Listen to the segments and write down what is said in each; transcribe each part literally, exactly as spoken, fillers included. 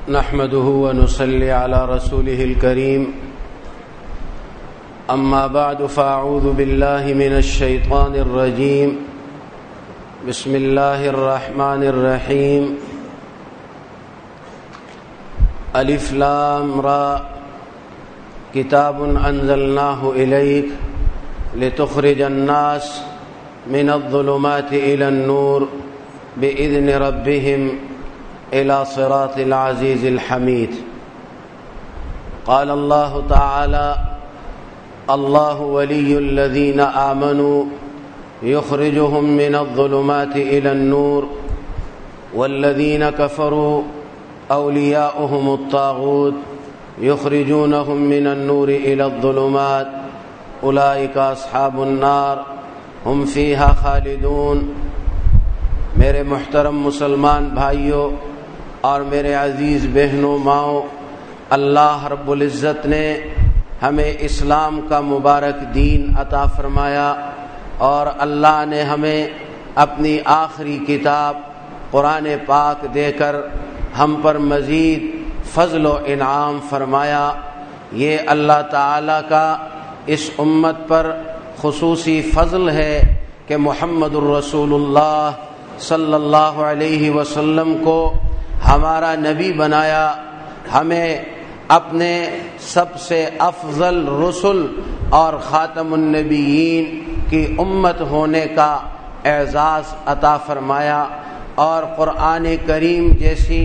نحمده ونصلي على رسوله الكريم أما بعد فأعوذ بالله من الشيطان الرجيم بسم الله الرحمن الرحيم ألف لام را كتاب أنزلناه إليك لتخرج الناس من الظلمات إلى النور بإذن ربهم إلى صراط العزيز الحميد. قال الله تعالى: الله ولي الذين آمنوا يخرجهم من الظلمات إلى النور والذين كفروا أولياؤهم الطاغوت يخرجونهم من النور إلى الظلمات أولئك أصحاب النار هم فيها خالدون. میرے محترم مسلمان بھائیوں اور میرے عزیز بہنوں ماؤں، اللہ رب العزت نے ہمیں اسلام کا مبارک دین عطا فرمایا اور اللہ نے ہمیں اپنی آخری کتاب قرآن پاک دے کر ہم پر مزید فضل و انعام فرمایا۔ یہ اللہ تعالی کا اس امت پر خصوصی فضل ہے کہ محمد الرسول اللہ صلی اللہ علیہ وسلم کو ہمارا نبی بنایا، ہمیں اپنے سب سے افضل رسل اور خاتم النبیین کی امت ہونے کا اعزاز عطا فرمایا، اور قرآن کریم جیسی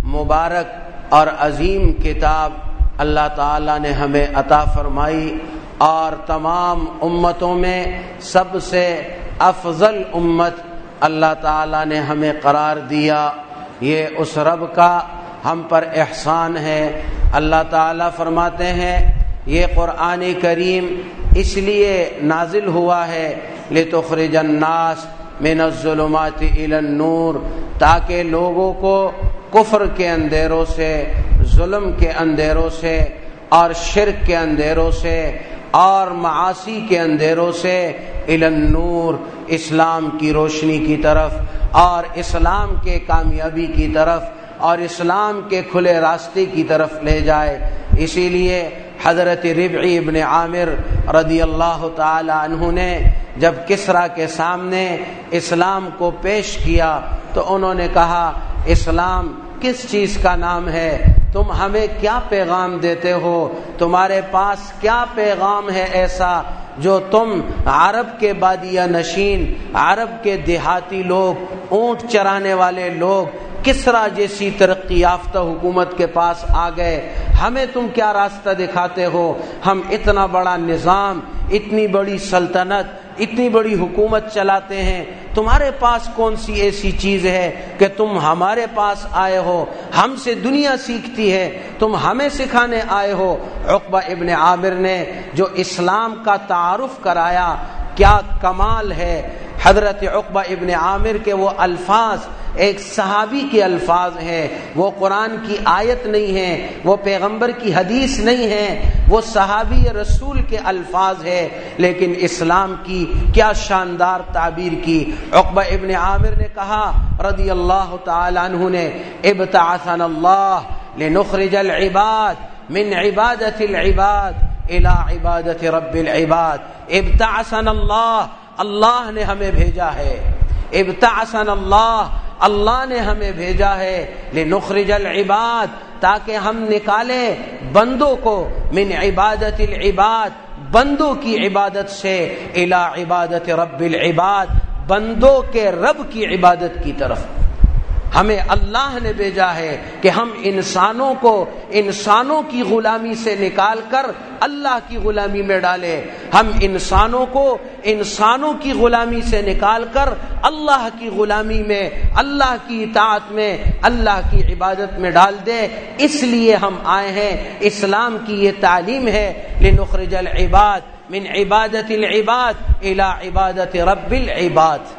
مبارک اور عظیم کتاب اللہ تعالی نے ہمیں عطا فرمائی، اور تمام امتوں میں سب سے افضل امت اللہ تعالی نے ہمیں قرار دیا۔ یہ اس رب کا ہم پر احسان ہے۔ اللہ تعالی فرماتے ہیں یہ قرآن کریم اس لیے نازل ہوا ہے لتخرج الناس من الظلمات الى النور، تاکہ لوگوں کو کفر کے اندھیروں سے، ظلم کے اندھیروں سے اور شرک کے اندھیروں سے اور معاصی کے اندھیروں سے الی النور، اسلام کی روشنی کی طرف اور اسلام کے کامیابی کی طرف اور اسلام کے کھلے راستے کی طرف لے جائے۔ اسی لیے حضرت ربعی ابن عامر رضی اللہ تعالی عنہ نے جب کسریٰ کے سامنے اسلام کو پیش کیا تو انہوں نے کہا، اسلام کس چیز کا نام ہے؟ تم ہمیں کیا پیغام دیتے ہو؟ تمہارے پاس کیا پیغام ہے ایسا جو تم عرب کے بادیہ نشین، عرب کے دیہاتی لوگ، اونٹ چرانے والے لوگ کسریٰ جیسی ترقی یافتہ حکومت کے پاس آ گئے، ہمیں تم کیا راستہ دکھاتے ہو؟ ہم اتنا بڑا نظام، اتنی بڑی سلطنت، اتنی بڑی حکومت چلاتے ہیں، تمہارے پاس کون سی ایسی چیز ہے کہ تم ہمارے پاس آئے ہو؟ ہم سے دنیا سیکھتی ہے، تم ہمیں سکھانے آئے ہو۔ عقبہ ابن عامر نے جو اسلام کا تعارف کرایا، کیا کمال ہے! حضرت عقبہ ابن عامر کے وہ الفاظ ایک صحابی کے الفاظ ہیں، وہ قرآن کی آیت نہیں ہیں، وہ پیغمبر کی حدیث نہیں ہیں، وہ صحابی رسول کے الفاظ ہیں، لیکن اسلام کی کیا شاندار تعبیر کی۔ عقبہ ابن عامر نے کہا رضی اللہ تعالی عنہ نے، ابتعثنا اللہ لنخرج العباد من عبادت العباد الى عبادت رب العباد۔ ابتعثنا اللہ، اللہ نے ہمیں بھیجا ہے، ابتعثنا اللہ، اللہ نے ہمیں بھیجا ہے، لنخرج العباد، تاکہ ہم نکالیں بندوں کو، من عبادت العباد، بندوں کی عبادت سے، الی عبادت رب العباد، بندوں کے رب کی عبادت کی طرف۔ ہمیں اللہ نے بھیجا ہے کہ ہم انسانوں کو انسانوں کی غلامی سے نکال کر اللہ کی غلامی میں ڈالیں، ہم انسانوں کو انسانوں کی غلامی سے نکال کر اللہ کی غلامی میں، اللہ کی اطاعت میں، اللہ کی عبادت میں ڈال دیں۔ اس لیے ہم آئے ہیں، اسلام کی یہ تعلیم ہے، لنخرج العباد من عبادت العباد الى عبادت رب العباد۔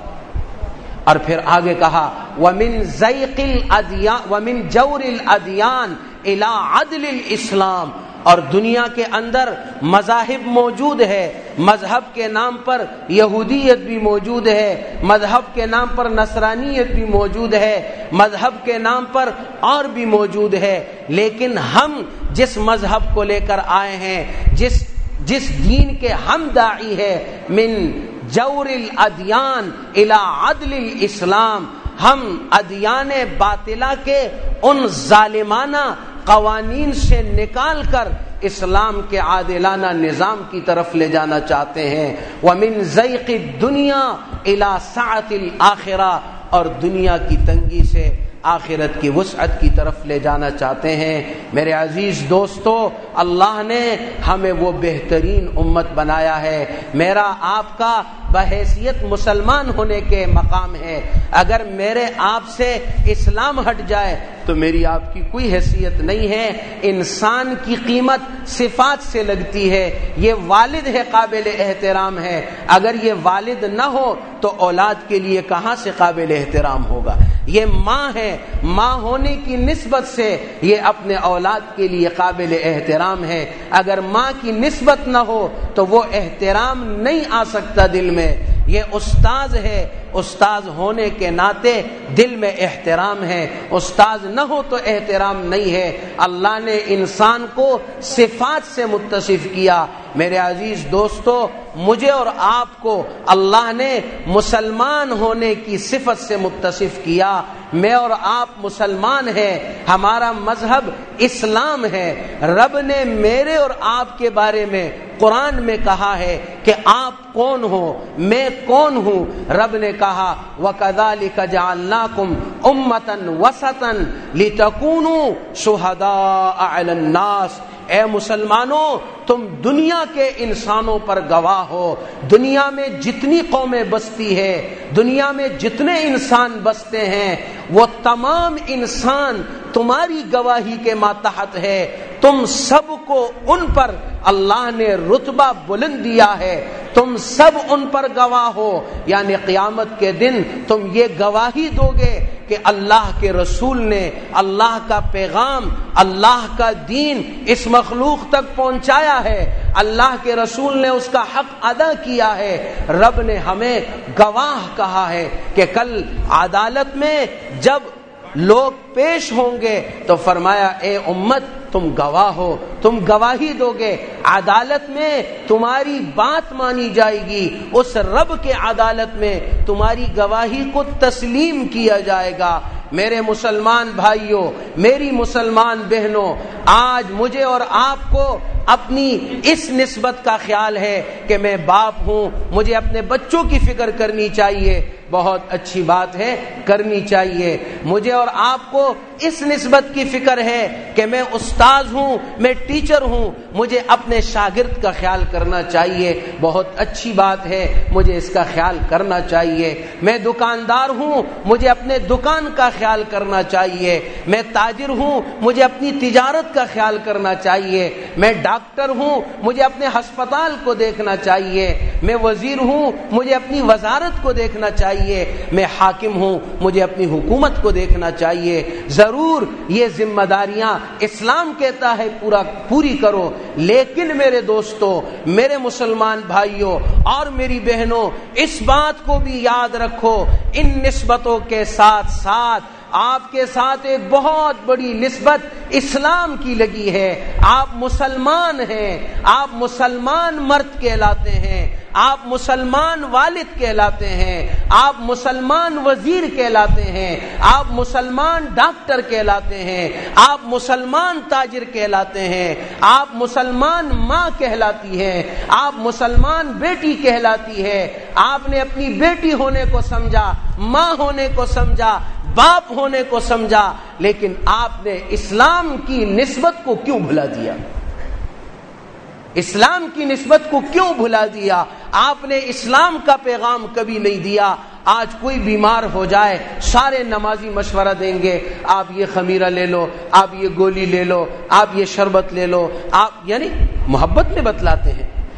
اور پھر آگے کہا وَمِن زَيْقِ الْأَدْيَانِ وَمِن جَوْرِ الْأَدْيَانِ إِلَىٰ عَدْلِ الْإِسْلام، اور دنیا کے اندر مذاہب موجود ہے، مذہب کے نام پر یہودیت بھی موجود ہے، مذہب کے نام پر نصرانیت بھی موجود ہے، مذہب کے نام پر اور بھی موجود ہے، لیکن ہم جس مذہب کو لے کر آئے ہیں، جس جس دین کے ہم داعی ہے، من جور الادیان الی عدل الاسلام، ہم ادیان باطلہ کے ان ظالمانہ قوانین سے نکال کر اسلام کے عادلانہ نظام کی طرف لے جانا چاہتے ہیں۔ وَمِن ضَيْقِ الدُّنْيَا إِلَى سَعَةِ الْآخِرَةِ، اور دنیا کی تنگی سے آخرت کی وسعت کی طرف لے جانا چاہتے ہیں۔ میرے عزیز دوستو، اللہ نے ہمیں وہ بہترین امت بنایا ہے۔ میرا آپ کا بحیثیت مسلمان ہونے کے مقام ہے، اگر میرے آپ سے اسلام ہٹ جائے تو میری آپ کی کوئی حیثیت نہیں ہے۔ انسان کی قیمت صفات سے لگتی ہے، یہ والد ہے، قابل احترام ہے، اگر یہ والد نہ ہو تو اولاد کے لیے کہاں سے قابل احترام ہوگا؟ یہ ماں ہے، ماں ہونے کی نسبت سے یہ اپنے اولاد کے لیے قابل احترام ہے، اگر ماں کی نسبت نہ ہو تو وہ احترام نہیں آ سکتا دل میں۔ یہ استاذ ہے، استاذ ہونے کے ناطے دل میں احترام ہے، استاذ نہ ہو تو احترام نہیں ہے۔ اللہ نے انسان کو صفات سے متصف کیا۔ میرے عزیز دوستو، مجھے اور آپ کو اللہ نے مسلمان ہونے کی صفت سے متصف کیا۔ میں اور آپ مسلمان ہیں، ہمارا مذہب اسلام ہے۔ رب نے میرے اور آپ کے بارے میں قرآن میں کہا ہے کہ آپ کون ہو، میں کون ہوں۔ رب نے کہا وَكَذَلِكَ جَعَلْنَاكُمْ أُمَّةً وَسَطًا لِتَكُونُوا شُهَدَاءَ عَلَى النَّاسِ، اے مسلمانوں تم دنیا کے انسانوں پر گواہ ہو۔ دنیا میں جتنی قومیں بستی ہے، دنیا میں جتنے انسان بستے ہیں، وہ تمام انسان تمہاری گواہی کے ماتحت ہے۔ تم سب کو ان پر اللہ نے رتبہ بلند دیا ہے، تم سب ان پر گواہ ہو، یعنی قیامت کے دن تم یہ گواہی دو گے کہ اللہ کے رسول نے اللہ کا پیغام، اللہ کا دین اس مخلوق تک پہنچایا ہے، اللہ کے رسول نے اس کا حق ادا کیا ہے۔ رب نے ہمیں گواہ کہا ہے کہ کل عدالت میں جب لوگ پیش ہوں گے تو فرمایا اے امت تم گواہ ہو، تم گواہی دو گے، عدالت میں تمہاری بات مانی جائے گی، اس رب کے عدالت میں تمہاری گواہی کو تسلیم کیا جائے گا۔ میرے مسلمان بھائیوں، میری مسلمان بہنوں، آج مجھے اور آپ کو اپنی اس نسبت کا خیال ہے کہ میں باپ ہوں، مجھے اپنے بچوں کی فکر کرنی چاہیے، بہت اچھی بات ہے، کرنی چاہیے۔ مجھے اور آپ کو اس نسبت کی فکر ہے کہ میں استاذ ہوں، میں ٹیچر ہوں، مجھے اپنے شاگرد کا خیال کرنا چاہیے، بہت اچھی بات ہے، مجھے اس کا خیال کرنا چاہیے۔ میں دکاندار ہوں، مجھے اپنے دکان کا خیال کرنا چاہیے۔ میں تاجر ہوں، مجھے اپنی تجارت کا خیال کرنا چاہیے۔ میں ڈاکٹر ہوں، مجھے اپنے ہسپتال کو دیکھنا چاہیے۔ میں وزیر ہوں، مجھے اپنی وزارت کو دیکھنا چاہیے۔ میں حاکم ہوں، مجھے اپنی حکومت کو دیکھنا چاہیے۔ ضرور یہ ذمہ داریاں اسلام کہتا ہے پورا پوری کرو، لیکن میرے دوستو، میرے مسلمان بھائیوں اور میری بہنوں، اس بات کو بھی یاد رکھو، ان نسبتوں کے ساتھ ساتھ آپ کے ساتھ ایک بہت بڑی نسبت اسلام کی لگی ہے۔ آپ مسلمان ہیں، آپ مسلمان مرد کہلاتے ہیں، آپ مسلمان والد کہلاتے ہیں، آپ مسلمان وزیر کہلاتے ہیں، آپ مسلمان ڈاکٹر کہلاتے ہیں، آپ مسلمان تاجر کہلاتے ہیں، آپ مسلمان ماں کہلاتی ہیں، آپ مسلمان بیٹی کہلاتی ہے۔ آپ نے اپنی بیٹی ہونے کو سمجھا، ماں ہونے کو سمجھا، باپ ہونے کو سمجھا، لیکن آپ نے اسلام کی نسبت کو کیوں بھلا دیا؟ اسلام کی نسبت کو کیوں بھلا دیا؟ آپ نے اسلام کا پیغام کبھی نہیں دیا۔ آج کوئی بیمار ہو جائے، سارے نمازی مشورہ دیں گے، آپ یہ خمیرہ لے لو، آپ یہ گولی لے لو، آپ یہ شربت لے لو، آپ یعنی محبت میں بتلاتے ہیں۔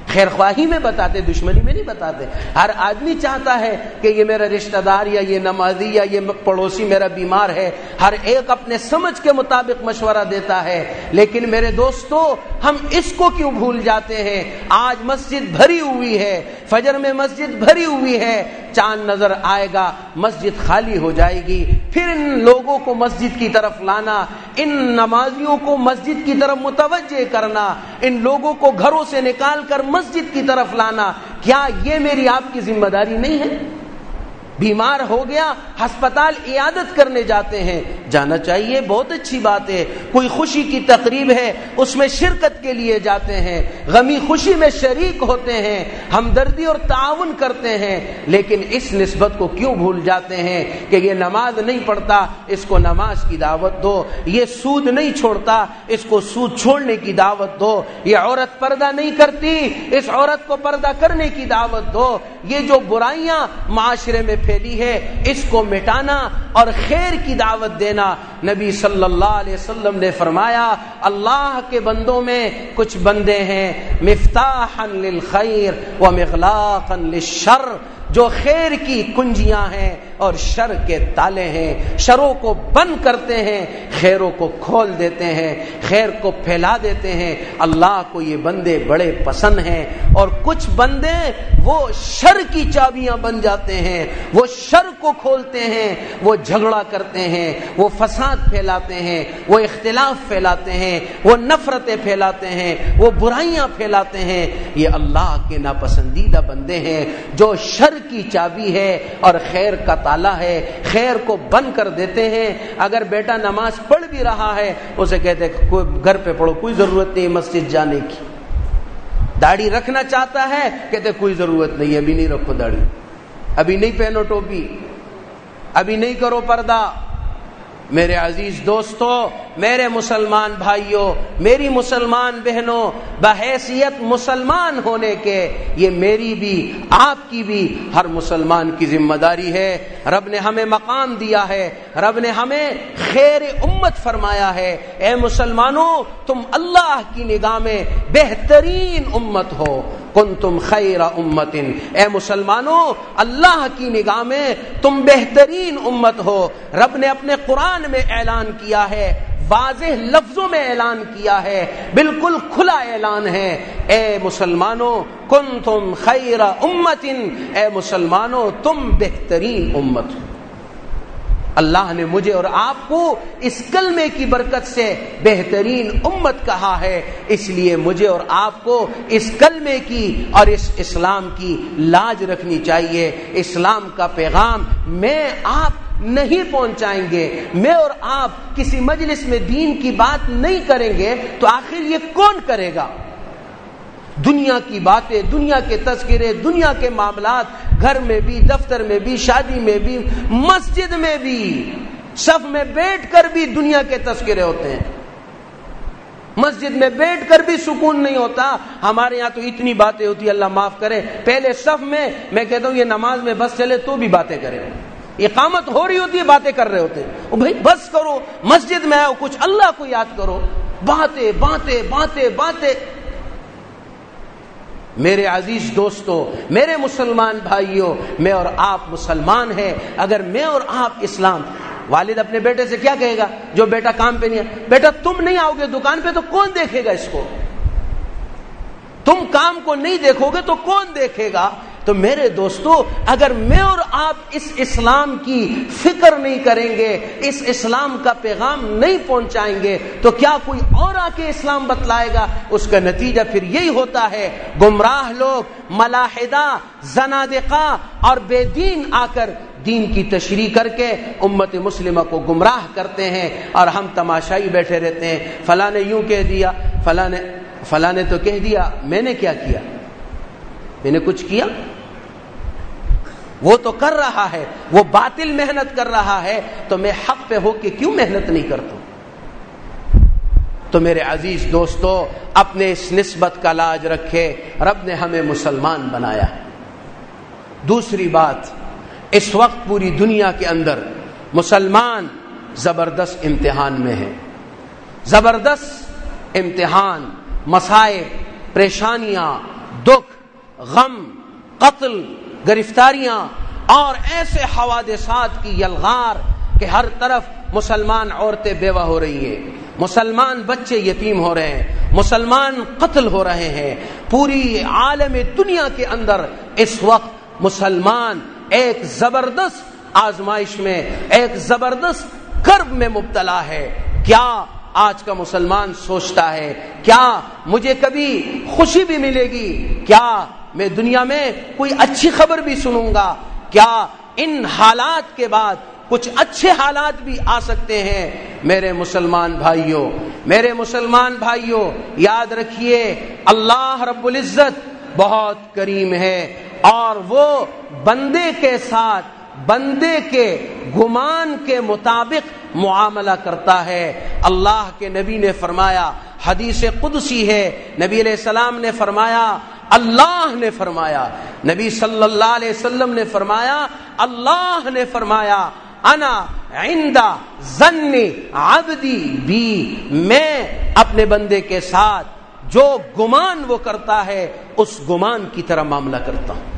خیر خواہی میں بتاتے، دشمنی میں نہیں بتاتے۔ ہر آدمی چاہتا ہے کہ یہ میرا رشتہ دار یا یہ نمازی یا یہ پڑوسی میرا بیمار ہے، ہر ایک اپنے سمجھ کے مطابق مشورہ دیتا ہے، لیکن میرے دوستو ہم اس کو کیوں بھول جاتے ہیں؟ آج مسجد بھری ہوئی ہے، فجر میں مسجد بھری ہوئی ہے، چاند نظر آئے گا مسجد خالی ہو جائے گی، پھر ان لوگوں کو مسجد کی طرف لانا، ان نمازیوں کو مسجد کی طرف متوجہ کرنا، ان لوگوں کو گھروں سے نکال کر مسجد کی طرف لانا، کیا یہ میری آپ کی ذمہ داری نہیں ہے؟ بیمار ہو گیا ہسپتال عیادت کرنے جاتے ہیں، جانا چاہیے، بہت اچھی بات ہے۔ کوئی خوشی کی تقریب ہے اس میں شرکت کے لیے جاتے ہیں، غمی خوشی میں شریک ہوتے ہیں، ہمدردی اور تعاون کرتے ہیں، لیکن اس نسبت کو کیوں بھول جاتے ہیں کہ یہ نماز نہیں پڑھتا، اس کو نماز کی دعوت دو، یہ سود نہیں چھوڑتا، اس کو سود چھوڑنے کی دعوت دو، یہ عورت پردہ نہیں کرتی، اس عورت کو پردہ کرنے کی دعوت دو، یہ جو برائیاں معاشرے میں پھیلی ہے اس کو مٹانا اور خیر کی دعوت دینا۔ نبی صلی اللہ علیہ وسلم نے فرمایا اللہ کے بندوں میں کچھ بندے ہیں مفتاحا للخیر ومغلاقا للشر، جو خیر کی کنجیاں ہیں اور شر کے تالے ہیں، شروں کو بند کرتے ہیں، خیروں کو کھول دیتے ہیں، خیر کو پھیلا دیتے ہیں۔ اللہ کو یہ بندے بڑے پسند ہیں، اور کچھ بندے وہ شر کی چابیاں بن جاتے ہیں، وہ شر کو کھولتے ہیں، وہ جھگڑا کرتے ہیں، وہ فساد پھیلاتے ہیں، وہ اختلاف پھیلاتے ہیں، وہ نفرتیں پھیلاتے ہیں، وہ برائیاں پھیلاتے ہیں۔ یہ اللہ کے ناپسندیدہ بندے ہیں جو شر کی چابی ہے اور خیر کا تالا ہے، خیر کو بند کر دیتے ہیں۔ اگر بیٹا نماز پڑھ بھی رہا ہے اسے کہتے ہیں کوئی گھر پہ پڑھو، کوئی ضرورت نہیں مسجد جانے کی۔ داڑھی رکھنا چاہتا ہے کہتے کوئی ضرورت نہیں، ابھی نہیں رکھو داڑھی، ابھی نہیں پہنو ٹوپی، ابھی نہیں کرو پردہ۔ میرے عزیز دوستو، میرے مسلمان بھائیوں، میری مسلمان بہنوں، بحیثیت مسلمان ہونے کے یہ میری بھی آپ کی بھی ہر مسلمان کی ذمہ داری ہے۔ رب نے ہمیں مقام دیا ہے، رب نے ہمیں خیر امت فرمایا ہے۔ اے مسلمانوں، تم اللہ کی نگاہ میں بہترین امت ہو، کنتم خیر امت، اے مسلمانوں اللہ کی نگاہ میں تم بہترین امت ہو۔ رب نے اپنے قرآن میں اعلان کیا ہے، واضح لفظوں میں اعلان کیا ہے، بالکل کھلا اعلان ہے، اے مسلمانوں کنتم خیر امت، اے مسلمانوں تم بہترین امت ہو۔ اللہ نے مجھے اور آپ کو اس کلمے کی برکت سے بہترین امت کہا ہے، اس لیے مجھے اور آپ کو اس کلمے کی اور اس اسلام کی لاج رکھنی چاہیے۔ اسلام کا پیغام میں آپ نہیں پہنچائیں گے، میں اور آپ کسی مجلس میں دین کی بات نہیں کریں گے تو آخر یہ کون کرے گا؟ دنیا کی باتیں، دنیا کے تذکرے، دنیا کے معاملات، گھر میں بھی، دفتر میں بھی، شادی میں بھی، مسجد میں بھی، صف میں بیٹھ کر بھی دنیا کے تذکرے ہوتے ہیں۔ مسجد میں بیٹھ کر بھی سکون نہیں ہوتا۔ ہمارے یہاں تو اتنی باتیں ہوتی، اللہ معاف کرے، پہلے صف میں میں کہتا ہوں یہ نماز میں بس چلے تو بھی باتیں کریں، اقامت ہو رہی ہوتی ہے باتیں کر رہے ہوتے ہیں، او بھائی بس کرو، مسجد میں آؤ کچھ اللہ کو یاد کرو، باتیں باتیں باتیں باتیں۔ میرے عزیز دوستو، میرے مسلمان بھائیوں، میں اور آپ مسلمان ہیں، اگر میں اور آپ اسلام، والد اپنے بیٹے سے کیا کہے گا جو بیٹا کام پہ نہیں ہے؟ بیٹا تم نہیں آؤ گے دکان پہ تو کون دیکھے گا اس کو؟ تم کام کو نہیں دیکھو گے تو کون دیکھے گا؟ تو میرے دوستو، اگر میں اور آپ اس اسلام کی فکر نہیں کریں گے، اس اسلام کا پیغام نہیں پہنچائیں گے تو کیا کوئی اور آ کے اسلام بتلائے گا؟ اس کا نتیجہ پھر یہی ہوتا ہے، گمراہ لوگ، ملاحدہ، زنادقہ اور بے دین آ کر دین کی تشریح کر کے امت مسلمہ کو گمراہ کرتے ہیں، اور ہم تماشائی بیٹھے رہتے ہیں، فلاں نے یوں کہہ دیا، فلاں نے فلاں نے تو کہہ دیا، میں نے کیا کیا؟ میں نے کچھ کیا؟ وہ تو کر رہا ہے، وہ باطل محنت کر رہا ہے، تو میں حق پہ ہو کے کیوں محنت نہیں کرتا؟ تو میرے عزیز دوستو، اپنے اس نسبت کا لاج رکھے، رب نے ہمیں مسلمان بنایا۔ دوسری بات، اس وقت پوری دنیا کے اندر مسلمان زبردست امتحان میں ہے، زبردست امتحان، مصائب، پریشانیاں، دکھ، غم، قتل، گرفتاریاں اور ایسے حوادثات کی یلغار کہ ہر طرف مسلمان عورتیں بیوہ ہو رہی ہیں، مسلمان بچے یتیم ہو رہے ہیں، مسلمان قتل ہو رہے ہیں۔ پوری عالم دنیا کے اندر اس وقت مسلمان ایک زبردست آزمائش میں، ایک زبردست کرب میں مبتلا ہے۔ کیا آج کا مسلمان سوچتا ہے کیا مجھے کبھی خوشی بھی ملے گی؟ کیا میں دنیا میں کوئی اچھی خبر بھی سنوں گا؟ کیا ان حالات کے بعد کچھ اچھے حالات بھی آ سکتے ہیں؟ میرے مسلمان بھائیوں، میرے مسلمان بھائیوں، یاد رکھیے اللہ رب العزت بہت کریم ہے اور وہ بندے کے ساتھ بندے کے گمان کے مطابق معاملہ کرتا ہے۔ اللہ کے نبی نے فرمایا، حدیث قدسی ہے، نبی علیہ السلام نے فرمایا، اللہ نے فرمایا، نبی صلی اللہ علیہ وسلم نے فرمایا، اللہ نے فرمایا، انا عند ظن عبدی بی، میں اپنے بندے کے ساتھ جو گمان وہ کرتا ہے اس گمان کی طرح معاملہ کرتا ہوں۔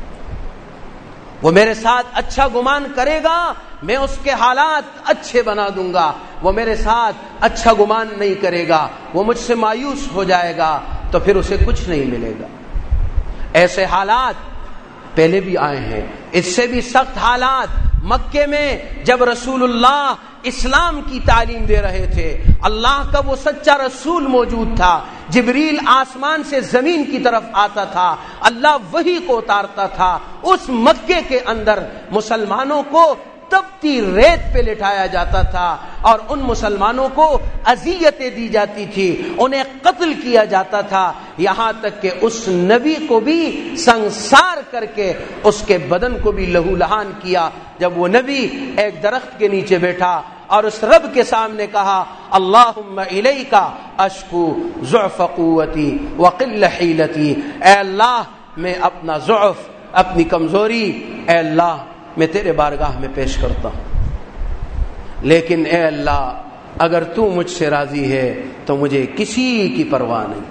وہ میرے ساتھ اچھا گمان کرے گا، میں اس کے حالات اچھے بنا دوں گا۔ وہ میرے ساتھ اچھا گمان نہیں کرے گا، وہ مجھ سے مایوس ہو جائے گا، تو پھر اسے کچھ نہیں ملے گا۔ ایسے حالات پہلے بھی آئے ہیں، اس سے بھی سخت حالات مکے میں جب رسول اللہ اسلام کی تعلیم دے رہے تھے، اللہ کا وہ سچا رسول موجود تھا، جبریل آسمان سے زمین کی طرف آتا تھا، اللہ وحی کو اتارتا تھا، اس مکے کے اندر مسلمانوں کو تپتی ریت پہ لٹایا جاتا تھا اور ان مسلمانوں کو اذیتیں دی جاتی تھی، انہیں قتل کیا جاتا تھا، یہاں تک کہ اس نبی کو بھی سنسار کر کے اس کے بدن کو بھی لہو لہان کیا۔ جب وہ نبی ایک درخت کے نیچے بیٹھا اور اس رب کے سامنے کہا، اللہم الیک اشکو ضعف قوتی وقل حیلتی، اے اللہ میں اپنا ضعف، اپنی کمزوری اے اللہ میں تیرے بارگاہ میں پیش کرتا ہوں، لیکن اے اللہ اگر تو مجھ سے راضی ہے تو مجھے کسی کی پرواہ نہیں۔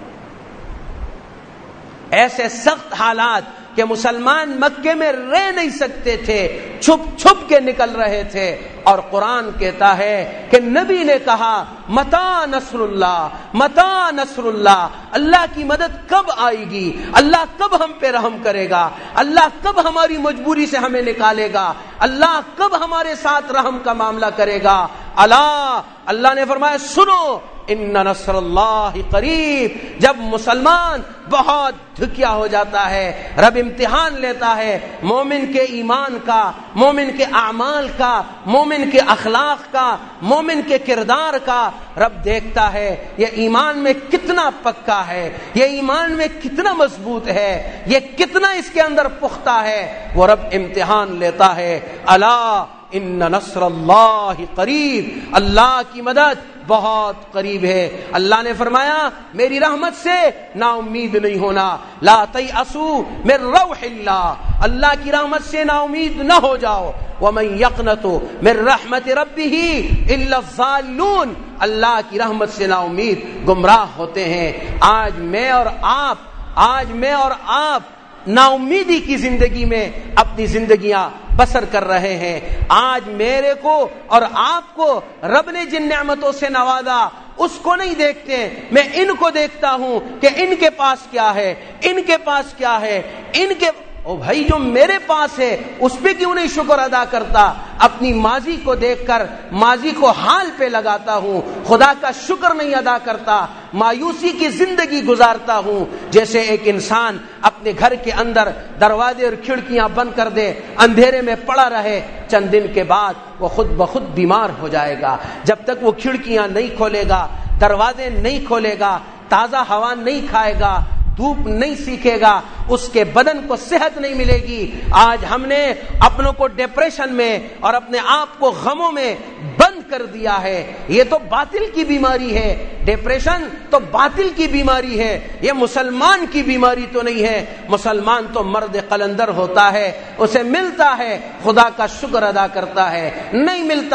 ایسے سخت حالات کہ مسلمان مکے میں رہ نہیں سکتے تھے، چھپ چھپ کے نکل رہے تھے، اور قرآن کہتا ہے کہ نبی نے کہا، متا نصر اللہ، متا نصر اللہ، اللہ کی مدد کب آئے گی؟ اللہ کب ہم پہ رحم کرے گا؟ اللہ کب ہماری مجبوری سے ہمیں نکالے گا؟ اللہ کب ہمارے ساتھ رحم کا معاملہ کرے گا؟ اللہ اللہ نے فرمایا، سنو ان نصر اللہ قریب۔ جب مسلمان بہت دھکیا ہو جاتا ہے، رب امتحان لیتا ہے مومن کے ایمان کا، مومن کے اعمال کا، مومن کے اخلاق کا، مومن کے کردار کا، رب دیکھتا ہے یہ ایمان میں کتنا پکا ہے، یہ ایمان میں کتنا مضبوط ہے، یہ کتنا اس کے اندر پختہ ہے، وہ رب امتحان لیتا ہے۔ الا ان نصر اللہ قریب، اللہ کی مدد بہت قریب ہے۔ اللہ نے فرمایا میری رحمت سے نا امید نہیں ہونا، لا تیأسوا من روح اللہ، اللہ کی رحمت سے نا امید نہ ہو جاؤ۔ ومن یقنط من رحمت ربہ الا الضالون، اللہ کی رحمت سے نا امید گمراہ ہوتے ہیں۔ آج میں اور آپ آج میں اور آپ نا امیدی کی زندگی میں اپنی زندگیاں بسر کر رہے ہیں۔ آج میرے کو اور آپ کو رب نے جن نعمتوں سے نوازا اس کو نہیں دیکھتے، میں ان کو دیکھتا ہوں کہ ان کے پاس کیا ہے، ان کے پاس کیا ہے، ان کے او بھائی جو میرے پاس ہے اس پہ کیوں نہیں شکر ادا کرتا؟ اپنی ماضی کو دیکھ کر ماضی کو حال پہ لگاتا ہوں، خدا کا شکر نہیں ادا کرتا، مایوسی کی زندگی گزارتا ہوں۔ جیسے ایک انسان اپنے گھر کے اندر دروازے اور کھڑکیاں بند کر دے، اندھیرے میں پڑا رہے، چند دن کے بعد وہ خود بخود بیمار ہو جائے گا۔ جب تک وہ کھڑکیاں نہیں کھولے گا، دروازے نہیں کھولے گا، تازہ ہوا نہیں کھائے گا، دھوپ نہیں سیکھے گا، اس کے بدن کو صحت نہیں ملے گی۔ آج ہم نے اپنوں کو ڈپریشن میں اور اپنے آپ کو غموں میں بند کر دیا ہے۔ یہ تو باطل کی بیماری ہے، ڈپریشن تو باطل کی بیماری ہے، یہ مسلمان کی بیماری تو نہیں ہے۔ مسلمان تو مرد قلندر ہوتا ہے، اسے ملتا ہے خدا کا شکر ادا کرتا ہے، نہیں ملتا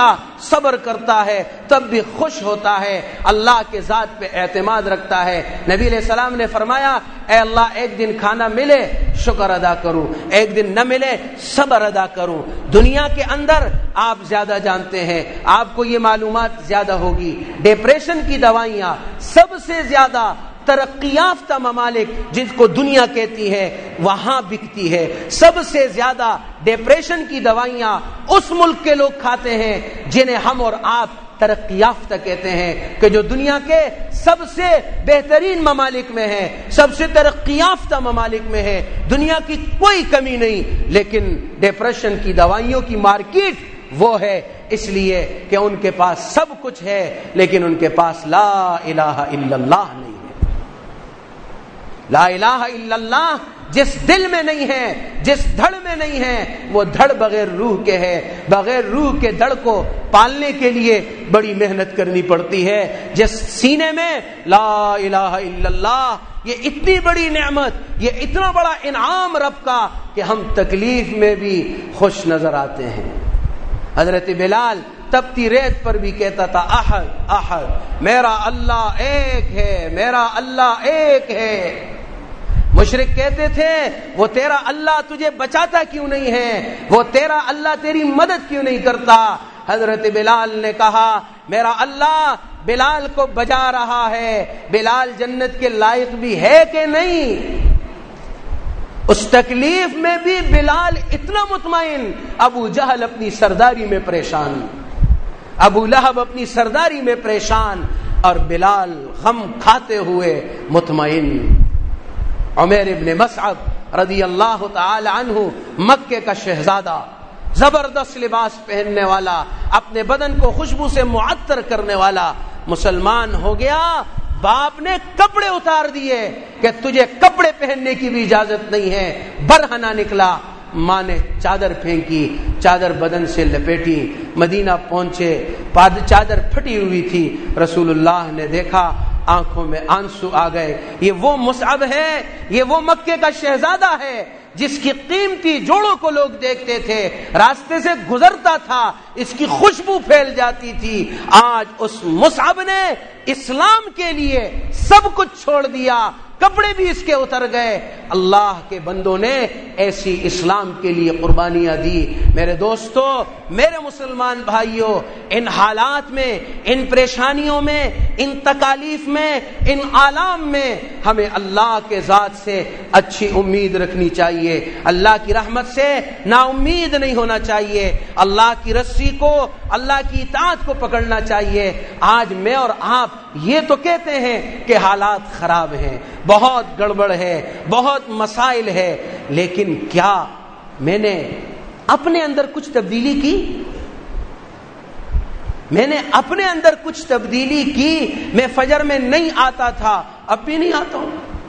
صبر کرتا ہے تب بھی خوش ہوتا ہے، اللہ کے ذات پہ اعتماد رکھتا ہے۔ نبی علیہ السلام نے فرمایا اے اللہ ایک دن کھانا ملے شکر ادا کروں، ایک دن نہ ملے صبر ادا کروں۔ دنیا کے اندر آپ زیادہ جانتے ہیں، آپ کو یہ معلومات زیادہ ہوگی، ڈپریشن کی دوائیاں سب سے زیادہ ترقی یافتہ ممالک جس کو دنیا کہتی ہے وہاں بکتی ہے۔ سب سے زیادہ ڈپریشن کی دوائیاں اس ملک کے لوگ کھاتے ہیں جنہیں ہم اور آپ ترقی یافتہ کہتے ہیں، کہ جو دنیا کے سب سے بہترین ممالک میں ہے، سب سے ترقی یافتہ ممالک میں ہے، دنیا کی کوئی کمی نہیں، لیکن ڈپریشن کی دوائیوں کی مارکیٹ وہ ہے، اس لیے کہ ان کے پاس سب کچھ ہے لیکن ان کے پاس لا الہ الا اللہ نہیں ہے۔ لا الہ الا اللہ جس دل میں نہیں ہے، جس دھڑ میں نہیں ہے، وہ دھڑ بغیر روح کے ہے۔ بغیر روح کے دھڑ کو پالنے کے لیے بڑی محنت کرنی پڑتی ہے۔ جس سینے میں لا الہ الا اللہ، یہ اتنی بڑی نعمت، یہ اتنا بڑا انعام رب کا کہ ہم تکلیف میں بھی خوش نظر آتے ہیں۔ حضرت بلال تپتی ریت پر بھی کہتا تھا احد احد، میرا اللہ ایک ہے، میرا اللہ ایک ہے۔ مشرک کہتے تھے وہ تیرا اللہ تجھے بچاتا کیوں نہیں ہے، وہ تیرا اللہ تیری مدد کیوں نہیں کرتا۔ حضرت بلال نے کہا میرا اللہ بلال کو بجا رہا ہے، بلال جنت کے لائق بھی ہے کہ نہیں۔ اس تکلیف میں بھی بلال اتنا مطمئن، ابو جہل اپنی سرداری میں پریشان، ابو لہب اپنی سرداری میں پریشان، اور بلال غم کھاتے ہوئے مطمئن۔ عمیر ابن مصعب رضی اللہ تعالی عنہ مکے کا شہزادہ، زبردست لباس پہننے والا، اپنے بدن کو خوشبو سے معطر کرنے والا، مسلمان ہو گیا۔ باپ نے کپڑے اتار دیے کہ تجھے کپڑے پہننے کی بھی اجازت نہیں ہے، برہنہ نکلا۔ ماں نے چادر پھینکی، چادر بدن سے لپیٹی، مدینہ پہنچے، چادر پھٹی ہوئی تھی، رسول اللہ نے دیکھا، آنکھوں میں آنسو آ گئے۔ یہ وہ مصعب ہے، یہ وہ مکے کا شہزادہ ہے جس کی قیمتی جوڑوں کو لوگ دیکھتے تھے، راستے سے گزرتا تھا اس کی خوشبو پھیل جاتی تھی۔ آج اس مصعب نے اسلام کے لیے سب کچھ چھوڑ دیا، کپڑے بھی اس کے اتر گئے۔ اللہ کے بندوں نے ایسی اسلام کے لیے قربانیاں دی۔ میرے دوستو، میرے مسلمان بھائیوں، ان حالات میں، ان پریشانیوں میں، ان تکالیف میں، ان آلام میں ہمیں اللہ کے ذات سے اچھی امید رکھنی چاہیے، اللہ کی رحمت سے نا امید نہیں ہونا چاہیے، اللہ کی رسی کو، اللہ کی اطاعت کو پکڑنا چاہیے۔ آج میں اور آپ یہ تو کہتے ہیں کہ حالات خراب ہیں، بہت گڑبڑ ہے، بہت مسائل ہے، لیکن کیا میں نے اپنے اندر کچھ تبدیلی کی؟ میں نے اپنے اندر کچھ تبدیلی کی؟ میں فجر میں نہیں آتا تھا، اب بھی نہیں آتا ہوں۔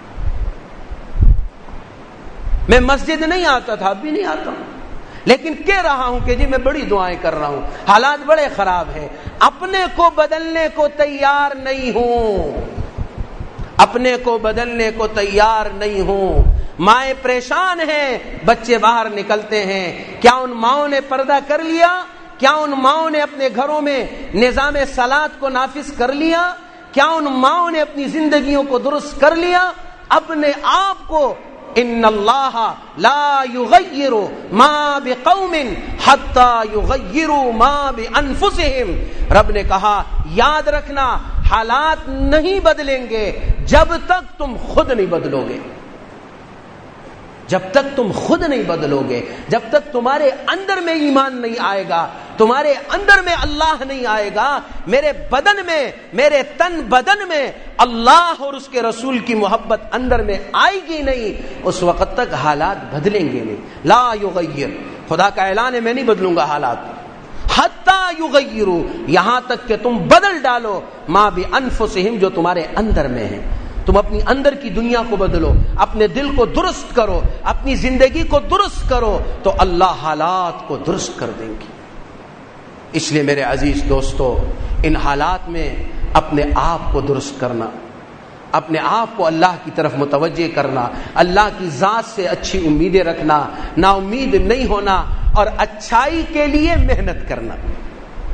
میں مسجد نہیں آتا تھا، اب بھی نہیں آتا ہوں، لیکن کہہ رہا ہوں کہ جی میں بڑی دعائیں کر رہا ہوں، حالات بڑے خراب ہیں، اپنے کو بدلنے کو تیار نہیں ہوں، اپنے کو بدلنے کو تیار نہیں ہوں۔ مائیں پریشان ہیں، بچے باہر نکلتے ہیں، کیا ان ماؤں نے پردہ کر لیا؟ کیا ان ماؤں نے اپنے گھروں میں نظام صلاۃ کو نافذ کر لیا؟ کیا ان ماؤں نے اپنی زندگیوں کو درست کر لیا؟ اپنے آپ کو، ان اللہ لا یغیر ما بقوم حتی یغیروا ما بانفسہم، رب نے کہا یاد رکھنا حالات نہیں بدلیں گے جب تک تم خود نہیں بدلو گے، جب تک تم خود نہیں بدلو گے، جب تک تمہارے اندر میں ایمان نہیں آئے گا، تمہارے اندر میں اللہ نہیں آئے گا، میرے بدن میں، میرے تن بدن میں اللہ اور اس کے رسول کی محبت اندر میں آئے گی نہیں، اس وقت تک حالات بدلیں گے نہیں۔ لا یغیر، خدا کا اعلان ہے میں نہیں بدلوں گا حالات، حتی یغیروا، یہاں تک کہ تم بدل ڈالو ما بانفسہم، جو تمہارے اندر میں ہے۔ تم اپنی اندر کی دنیا کو بدلو، اپنے دل کو درست کرو، اپنی زندگی کو درست کرو، تو اللہ حالات کو درست کر دیں گے۔ اس لیے میرے عزیز دوستو، ان حالات میں اپنے آپ کو درست کرنا، اپنے آپ کو اللہ کی طرف متوجہ کرنا، اللہ کی ذات سے اچھی امیدیں رکھنا، نا امید نہیں ہونا، اور اچھائی کے لیے محنت کرنا،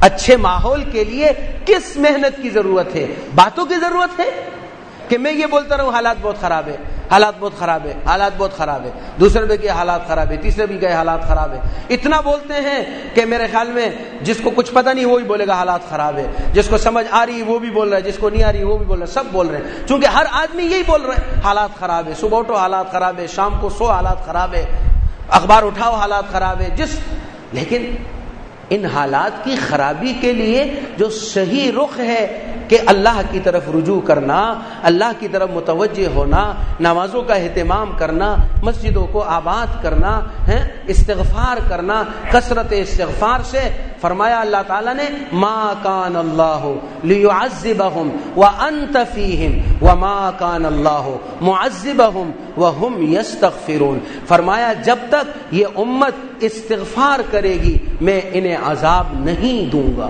اچھے ماحول کے لیے کس محنت کی ضرورت ہے؟ باتوں کی ضرورت ہے کہ میں یہ بولتا رہوں حالات بہت خراب ہے، حالات بہت خراب ہے، حالات بہت خراب ہے، دوسرے بھی کہ حالات خراب ہے، تیسرے بھی کہ حالات خراب ہے. اتنا بولتے ہیں کہ میرے خیال میں جس کو کچھ پتہ نہیں وہی بولے گا حالات خراب ہے، جس کو سمجھ آ رہی وہ بھی بول رہا ہے، جس کو نہیں آ رہی وہ بھی بول رہا ہے، سب بول رہے ہیں. چونکہ ہر آدمی یہی بول رہا ہے حالات خراب ہے، صبح اٹھو حالات خراب ہے، شام کو سو حالات خراب ہے، اخبار اٹھاؤ حالات خراب ہے. جس لیکن ان حالات کی خرابی کے لیے جو صحیح رخ ہے کہ اللہ کی طرف رجوع کرنا، اللہ کی طرف متوجہ ہونا، نمازوں کا اہتمام کرنا، مسجدوں کو آباد کرنا ہے، استغفار کرنا، کثرت استغفار سے. فرمایا اللہ تعالیٰ نے ما کان اللہ لیعذبہم وانت فیہم وما کان اللہ معذبہم وہم یستغفرون. فرمایا جب تک یہ امت استغفار کرے گی میں انہیں عذاب نہیں دوں گا.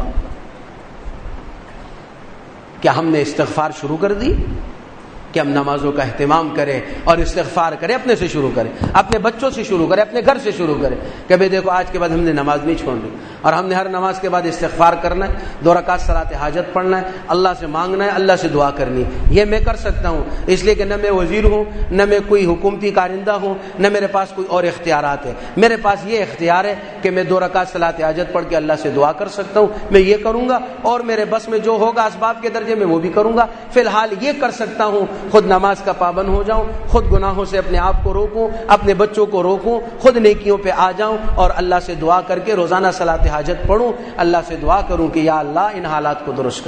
کیا ہم نے استغفار شروع کر دی کہ ہم نمازوں کا اہتمام کریں اور استغفار کریں؟ اپنے سے شروع کریں، اپنے بچوں سے شروع کریں، اپنے گھر سے شروع کریں کہ بھئی دیکھو آج کے بعد ہم نے نماز نہیں چھوڑنی اور ہم نے ہر نماز کے بعد استغفار کرنا ہے، دو رکعت صلاۃ حاجت پڑھنا ہے، اللہ سے مانگنا ہے، اللہ سے دعا کرنی ہے. یہ میں کر سکتا ہوں اس لیے کہ نہ میں وزیر ہوں، نہ میں کوئی حکومتی کارندہ ہوں، نہ میرے پاس کوئی اور اختیارات ہیں. میرے پاس یہ اختیار ہے کہ میں دو رکعت صلاۃ حاجت پڑھ کے اللہ سے دعا کر سکتا ہوں. میں یہ کروں گا اور میرے بس میں جو ہوگا اسباب کے درجے میں وہ بھی کروں گا. فی الحال یہ کر سکتا ہوں، خود نماز کا پابند ہو جاؤں، خود گناہوں سے اپنے آپ کو روکوں، اپنے بچوں کو روکوں، خود نیکیوں پہ آ جاؤں اور اللہ سے دعا کر کے روزانہ صلاۃ حاجت پڑھوں، اللہ سے دعا کروں کہ یا اللہ ان حالات کو درست کر.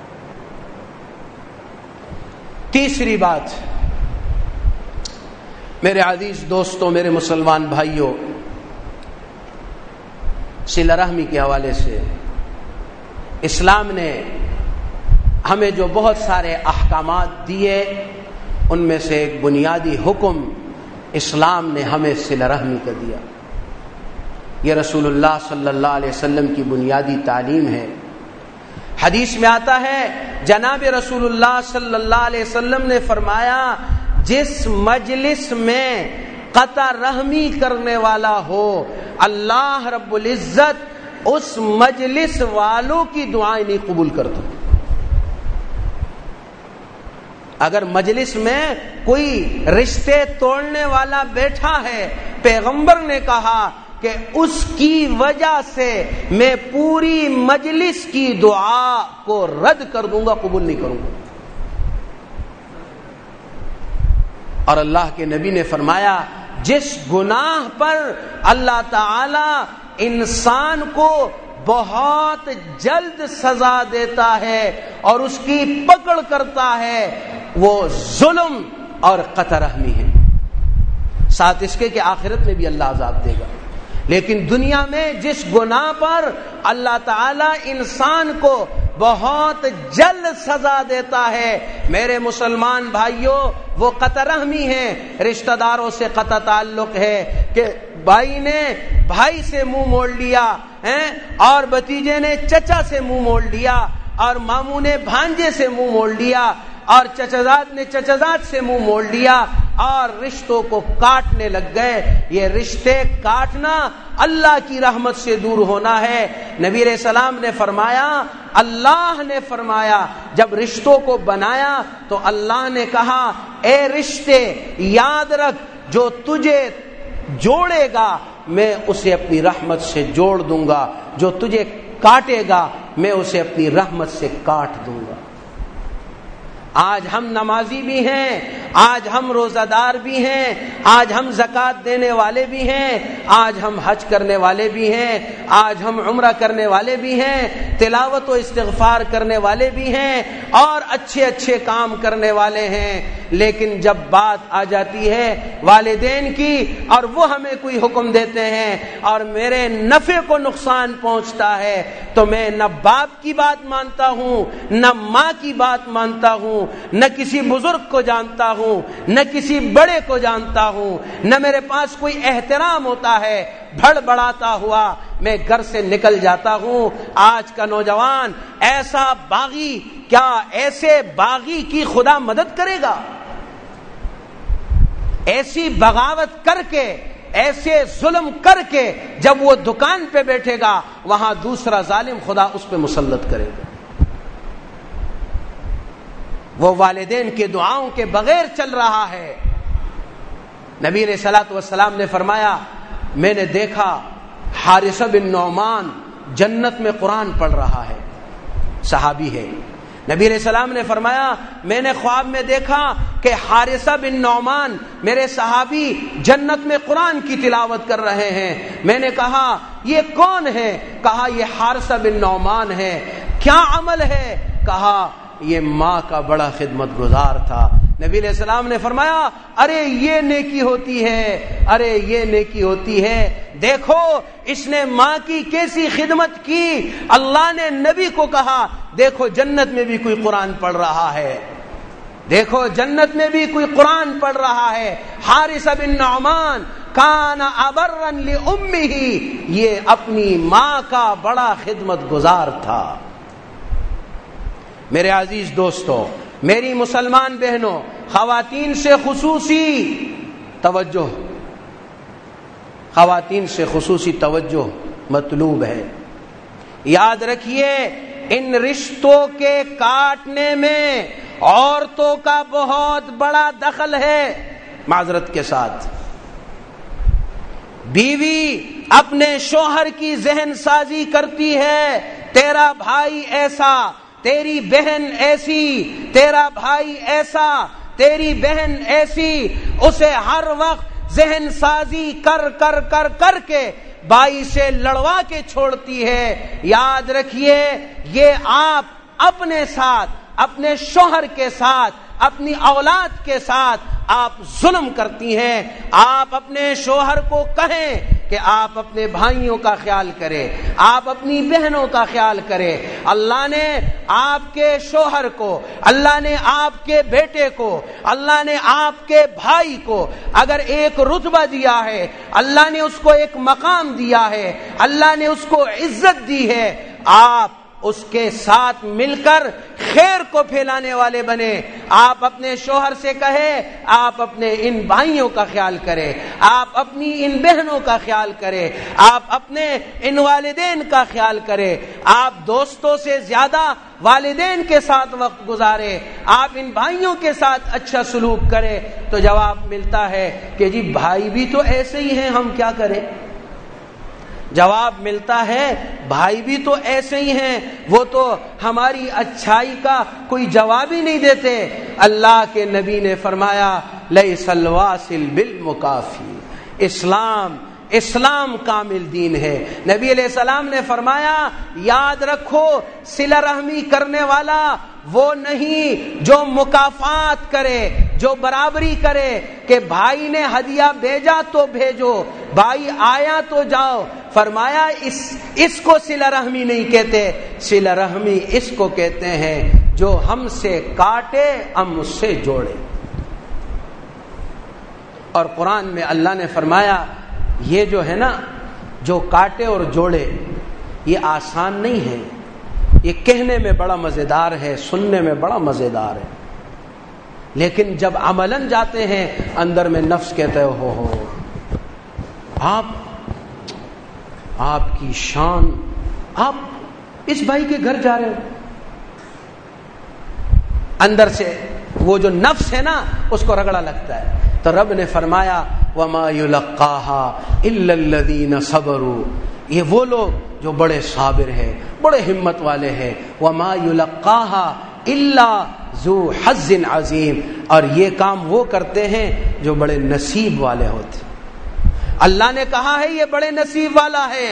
تیسری بات میرے عزیز دوستوں، میرے مسلمان بھائیوں، صلہ رحمی کے حوالے سے اسلام نے ہمیں جو بہت سارے احکامات دیے ان میں سے ایک بنیادی حکم اسلام نے ہمیں صلہ رحمی کا دیا. یہ رسول اللہ صلی اللہ علیہ وسلم کی بنیادی تعلیم ہے. حدیث میں آتا ہے جناب رسول اللہ صلی اللہ علیہ وسلم نے فرمایا جس مجلس میں قطع رحمی کرنے والا ہو اللہ رب العزت اس مجلس والوں کی دعائیں نہیں قبول کرتا. اگر مجلس میں کوئی رشتے توڑنے والا بیٹھا ہے، پیغمبر نے کہا کہ اس کی وجہ سے میں پوری مجلس کی دعا کو رد کر دوں گا، قبول نہیں کروں گا. اور اللہ کے نبی نے فرمایا جس گناہ پر اللہ تعالی انسان کو بہت جلد سزا دیتا ہے اور اس کی پکڑ کرتا ہے وہ ظلم اور قطع رحمی ہے، ساتھ اس کے کہ آخرت میں بھی اللہ عذاب دے گا. لیکن دنیا میں جس گناہ پر اللہ تعالی انسان کو بہت جلد سزا دیتا ہے میرے مسلمان بھائیوں وہ قطع رحمی ہے، رشتہ داروں سے قطع تعلق ہے کہ بھائی نے بھائی سے منہ موڑ لیا اور بھتیجے نے چچا سے منہ موڑ لیا اور ماموں نے بھانجے سے منہ موڑ لیا اور چچازاد نے چچازاد سے منہ موڑ لیا اور رشتوں کو کاٹنے لگ گئے. یہ رشتے کاٹنا اللہ کی رحمت سے دور ہونا ہے. نبی علیہ السلام نے فرمایا، اللہ نے فرمایا جب رشتوں کو بنایا تو اللہ نے کہا اے رشتے یاد رکھ جو تجھے جوڑے گا میں اسے اپنی رحمت سے جوڑ دوں گا، جو تجھے کاٹے گا میں اسے اپنی رحمت سے کاٹ دوں گا. آج ہم نمازی بھی ہیں، آج ہم روزہ دار بھی ہیں، آج ہم زکوٰۃ دینے والے بھی ہیں، آج ہم حج کرنے والے بھی ہیں، آج ہم عمرہ کرنے والے بھی ہیں، تلاوت و استغفار کرنے والے بھی ہیں اور اچھے اچھے کام کرنے والے ہیں. لیکن جب بات آ جاتی ہے والدین کی اور وہ ہمیں کوئی حکم دیتے ہیں اور میرے نفع کو نقصان پہنچتا ہے تو میں نہ باپ کی بات مانتا ہوں، نہ ماں کی بات مانتا ہوں، نہ کسی بزرگ کو جانتا ہوں، نہ کسی بڑے کو جانتا ہوں، نہ میرے پاس کوئی احترام ہوتا ہے. بڑھ بڑھاتا ہوا میں گھر سے نکل جاتا ہوں. آج کا نوجوان ایسا باغی، کیا ایسے باغی کی خدا مدد کرے گا؟ ایسی بغاوت کر کے ایسے ظلم کر کے جب وہ دکان پہ بیٹھے گا وہاں دوسرا ظالم خدا اس پہ مسلط کرے گا. وہ والدین کے دعاؤں کے بغیر چل رہا ہے. نبی علیہ الصلوۃ والسلام نے فرمایا میں نے دیکھا حارثہ بن نعمان جنت میں قرآن پڑھ رہا ہے. صحابی ہے. نبی علیہ السلام نے فرمایا میں نے خواب میں دیکھا کہ حارثہ بن نعمان میرے صحابی جنت میں قرآن کی تلاوت کر رہے ہیں. میں نے کہا یہ کون ہے؟ کہا یہ حارثہ بن نعمان ہے. کیا عمل ہے؟ کہا یہ ماں کا بڑا خدمت گزار تھا. نبی علیہ السلام نے فرمایا ارے یہ نیکی ہوتی ہے، ارے یہ نیکی ہوتی ہے. دیکھو اس نے ماں کی کیسی خدمت کی. اللہ نے نبی کو کہا دیکھو جنت میں بھی کوئی قرآن پڑھ رہا ہے، دیکھو جنت میں بھی کوئی قرآن پڑھ رہا ہے. حارثہ بن نعمان کان ابرا لامہ، یہ اپنی ماں کا بڑا خدمت گزار تھا. میرے عزیز دوستو، میری مسلمان بہنوں، خواتین سے خصوصی توجہ خواتین سے خصوصی توجہ مطلوب ہے. یاد رکھیے ان رشتوں کے کاٹنے میں عورتوں کا بہت بڑا دخل ہے. معذرت کے ساتھ بیوی اپنے شوہر کی ذہن سازی کرتی ہے، تیرا بھائی ایسا، تیری بہن ایسی، تیرا بھائی ایسا، تیری بہن ایسی. اسے ہر وقت ذہن سازی کر کر کر کر کے بائی سے لڑوا کے چھوڑتی ہے. یاد رکھیے یہ آپ اپنے ساتھ، اپنے شوہر کے ساتھ، اپنی اولاد کے ساتھ آپ ظلم کرتی ہیں. آپ اپنے شوہر کو کہیں کہ آپ اپنے بھائیوں کا خیال کریں، آپ اپنی بہنوں کا خیال کریں. اللہ نے آپ کے شوہر کو، اللہ نے آپ کے بیٹے کو، اللہ نے آپ کے بھائی کو اگر ایک رتبہ دیا ہے، اللہ نے اس کو ایک مقام دیا ہے، اللہ نے اس کو عزت دی ہے، آپ اس کے ساتھ مل کر خیر کو پھیلانے والے بنے. آپ اپنے شوہر سے کہے آپ اپنے ان بھائیوں کا خیال کریں، آپ اپنی ان بہنوں کا خیال کریں، آپ اپنے ان والدین کا خیال کریں. آپ دوستوں سے زیادہ والدین کے ساتھ وقت گزاریں، آپ ان بھائیوں کے ساتھ اچھا سلوک کریں. تو جواب ملتا ہے کہ جی بھائی بھی تو ایسے ہی ہیں، ہم کیا کریں؟ جواب ملتا ہے بھائی بھی تو ایسے ہی ہیں، وہ تو ہماری اچھائی کا کوئی جواب ہی نہیں دیتے. اللہ کے نبی نے فرمایا لیس الواصل بالمکافی. اسلام اسلام کامل دین ہے. نبی علیہ السلام نے فرمایا یاد رکھو صلہ رحمی کرنے والا وہ نہیں جو مکافات کرے، جو برابری کرے کہ بھائی نے ہدیہ بھیجا تو بھیجو، بھائی آیا تو جاؤ. فرمایا اس اس کو صلہ رحمی نہیں کہتے. صلہ رحمی اس کو کہتے ہیں جو ہم سے کاٹے ہم اس سے جوڑے. اور قرآن میں اللہ نے فرمایا یہ جو ہے نا جو کاٹے اور جوڑے یہ آسان نہیں ہے. یہ کہنے میں بڑا مزیدار ہے، سننے میں بڑا مزیدار ہے، لیکن جب عملاً جاتے ہیں اندر میں نفس کہتا ہے ہو ہو آپ آپ کی شان، آپ اس بھائی کے گھر جا رہے ہو. اندر سے وہ جو نفس ہے نا اس کو رگڑا لگتا ہے. تو رب نے فرمایا وما یلقاها الا الذین صبروا، یہ وہ لوگ جو بڑے صابر ہیں، بڑے ہمت والے ہیں. وما یلقاها الا ذو حظ عظیم، اور یہ کام وہ کرتے ہیں جو بڑے نصیب والے ہوتے. اللہ نے کہا ہے یہ بڑے نصیب والا ہے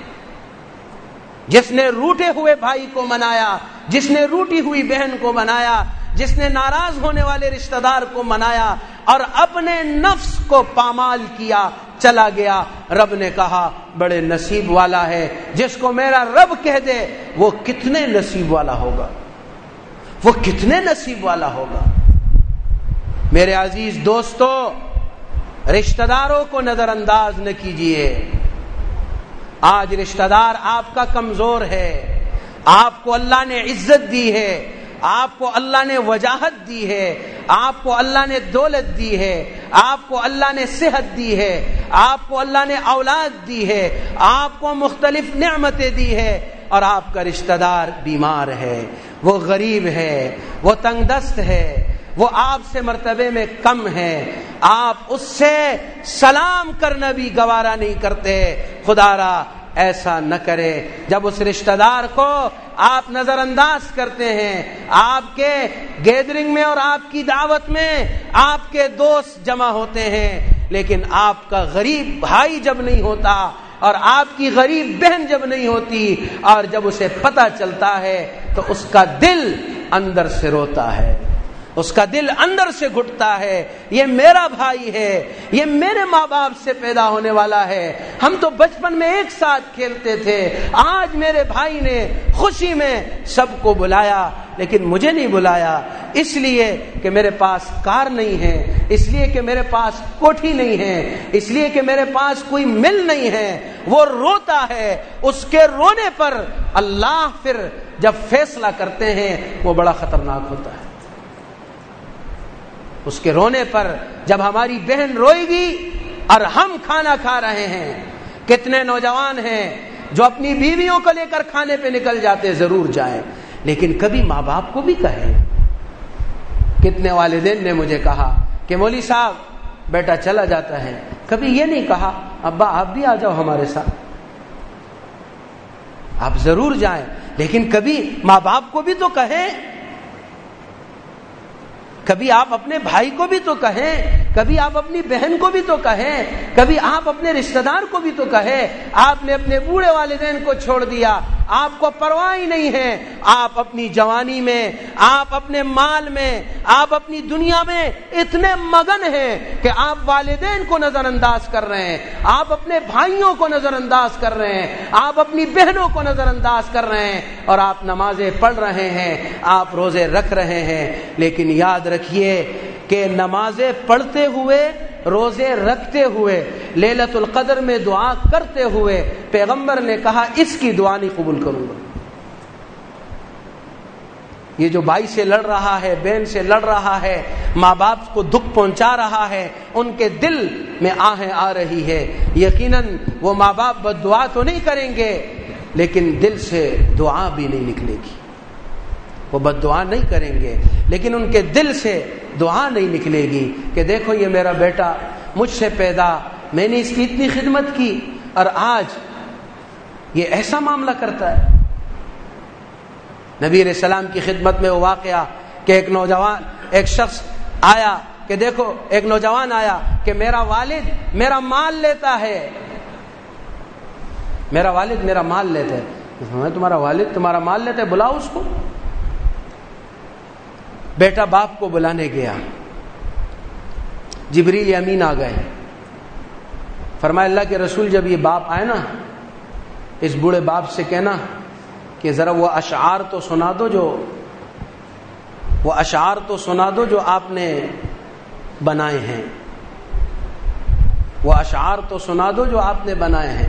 جس نے روٹے ہوئے بھائی کو منایا، جس نے روٹی ہوئی بہن کو منایا، جس نے ناراض ہونے والے رشتہ دار کو منایا اور اپنے نفس کو پامال کیا چلا گیا. رب نے کہا بڑے نصیب والا ہے. جس کو میرا رب کہہ دے وہ کتنے نصیب والا ہوگا، وہ کتنے نصیب والا ہوگا. میرے عزیز دوستو، رشتہ داروں کو نظر انداز نہ کیجیے. آج رشتہ دار آپ کا کمزور ہے، آپ کو اللہ نے عزت دی ہے، آپ کو اللہ نے وجاہت دی ہے، آپ کو اللہ نے دولت دی ہے، آپ کو اللہ نے صحت دی ہے، آپ کو اللہ نے اولاد دی ہے، آپ کو مختلف نعمتیں دی ہے، اور آپ کا رشتہ دار بیمار ہے، وہ غریب ہے، وہ تنگ دست ہے، وہ آپ سے مرتبے میں کم ہے، آپ اس سے سلام کرنا بھی گوارا نہیں کرتے، خدا را ایسا نہ کرے۔ جب اس رشتہ دار کو آپ نظر انداز کرتے ہیں، آپ کے گیدرنگ میں اور آپ کی دعوت میں آپ کے دوست جمع ہوتے ہیں، لیکن آپ کا غریب بھائی جب نہیں ہوتا اور آپ کی غریب بہن جب نہیں ہوتی، اور جب اسے پتہ چلتا ہے تو اس کا دل اندر سے روتا ہے، اس کا دل اندر سے گھٹتا ہے، یہ میرا بھائی ہے، یہ میرے ماں باپ سے پیدا ہونے والا ہے، ہم تو بچپن میں ایک ساتھ کھیلتے تھے، آج میرے بھائی نے خوشی میں سب کو بلایا لیکن مجھے نہیں بلایا، اس لیے کہ میرے پاس کار نہیں ہے، اس لیے کہ میرے پاس کوٹھی نہیں ہے، اس لیے کہ میرے پاس کوئی مل نہیں ہے۔ وہ روتا ہے، اس کے رونے پر اللہ پھر جب فیصلہ کرتے ہیں وہ بڑا خطرناک ہوتا ہے۔ اس کے رونے پر جب ہماری بہن روئے گی اور ہم کھانا کھا رہے ہیں، کتنے نوجوان ہیں جو اپنی بیویوں کو لے کر کھانے پہ نکل جاتے، ضرور جائیں، لیکن کبھی ماں باپ کو بھی کہیں۔ کتنے والدین نے مجھے کہا کہ مولوی صاحب بیٹا چلا جاتا ہے، کبھی یہ نہیں کہا ابا آپ بھی آ جاؤ ہمارے ساتھ، آپ ضرور جائیں، لیکن کبھی ماں باپ کو بھی تو کہیں، کبھی آپ اپنے بھائی کو بھی تو کہیں، کبھی آپ اپنی بہن کو بھی تو کہیں، کبھی آپ اپنے رشتہ دار کو بھی تو کہیں۔ آپ نے اپنے بوڑھے والدین کو چھوڑ دیا، آپ کو پرواہ ہی نہیں ہے، آپ اپنی جوانی میں، آپ اپنے مال میں، آپ اپنی دنیا میں اتنے مگن ہیں کہ آپ والدین کو نظر انداز کر رہے ہیں، آپ اپنے بھائیوں کو نظر انداز کر رہے ہیں، آپ اپنی بہنوں کو نظر انداز کر رہے ہیں، اور آپ نمازیں پڑھ رہے ہیں، آپ روزے رکھ رہے ہیں، لیکن یاد رکھیے کہ نمازیں پڑھتے ہوئے، روزے رکھتے ہوئے، لیلۃ القدر میں دعا کرتے ہوئے پیغمبر نے کہا اس کی دعا نہیں قبول کروں گا۔ یہ جو بھائی سے لڑ رہا ہے، بہن سے لڑ رہا ہے، ماں باپ کو دکھ پہنچا رہا ہے، ان کے دل میں آہیں آ رہی ہے، یقیناً وہ ماں باپ بد دعا تو نہیں کریں گے لیکن دل سے دعا بھی نہیں نکلے گی، وہ بد دعا نہیں کریں گے لیکن ان کے دل سے دعا نہیں نکلے گی کہ دیکھو یہ میرا بیٹا مجھ سے پیدا، میں نے اس کی اتنی خدمت کی اور آج یہ ایسا معاملہ کرتا ہے۔ نبی علیہ السلام کی خدمت میں وہ واقعہ کہ ایک نوجوان ایک شخص آیا کہ دیکھو، ایک نوجوان آیا کہ میرا والد میرا مال لیتا ہے، میرا والد میرا مال لیتا ہے۔ تمہارا والد تمہارا مال لیتا ہے، بلاؤ اس کو۔ بیٹا باپ کو بلانے گیا، جبریل امین آ گئے، فرمایا اللہ کے رسول جب یہ باپ آئے نا، اس بوڑھے باپ سے کہنا کہ ذرا وہ اشعار تو سنا دو جو وہ اشعار تو سنا دو جو آپ نے بنائے ہیں، وہ اشعار تو سنا دو جو آپ نے بنائے ہیں۔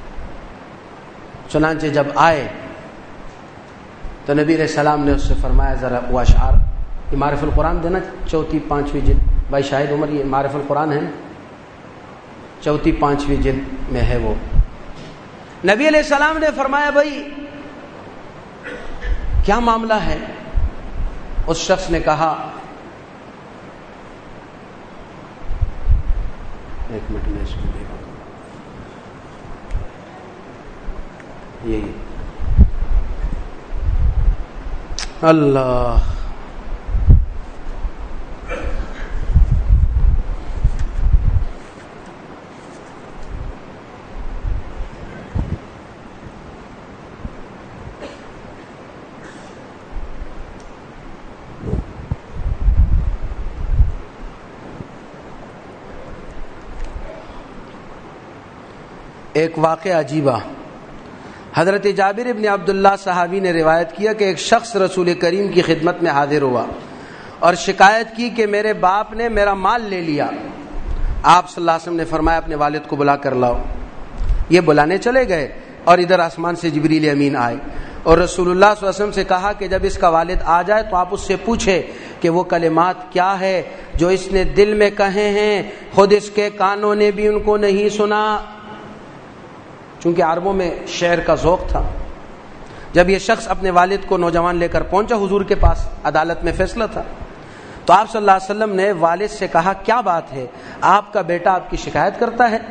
چنانچہ جب آئے تو نبی علیہ السلام نے اس سے فرمایا ذرا وہ اشعار، یہ معرف القرآن دینا، چوتھی پانچویں جلد، بھائی شاہد عمر یہ معرف القرآن ہے نا، چوتھی پانچویں جلد میں ہے وہ۔ نبی علیہ السلام نے فرمایا بھائی کیا معاملہ ہے؟ اس شخص نے کہا ایک منٹ میں اس کو دیکھا یہی اللہ ایک واقعہ عجیبہ۔ حضرت جابر ابن عبداللہ صحابی نے روایت کیا کہ ایک شخص رسول کریم کی خدمت میں حاضر ہوا اور شکایت کی کہ میرے باپ نے میرا مال لے لیا۔ آپ صلی اللہ علیہ وسلم نے فرمایا اپنے والد کو بلا کر لاؤ۔ یہ بلانے چلے گئے اور ادھر آسمان سے جبریل امین آئے۔ اور رسول اللہ صلی اللہ علیہ وسلم سے کہا کہ جب اس کا والد آ جائے تو آپ اس سے پوچھے کہ وہ کلمات کیا ہے جو اس نے دل میں کہے ہیں، خود اس کے کانوں نے بھی ان کو نہیں سنا. چونکہ عربوں میں شعر کا ذوق تھا. جب یہ شخص اپنے والد کو نوجوان لے کر پہنچا حضور کے پاس، عدالت میں فیصلہ تھا، تو آپ صلی اللہ علیہ وسلم نے والد سے کہا کیا بات ہے، آپ کا بیٹا آپ کی شکایت کرتا ہے،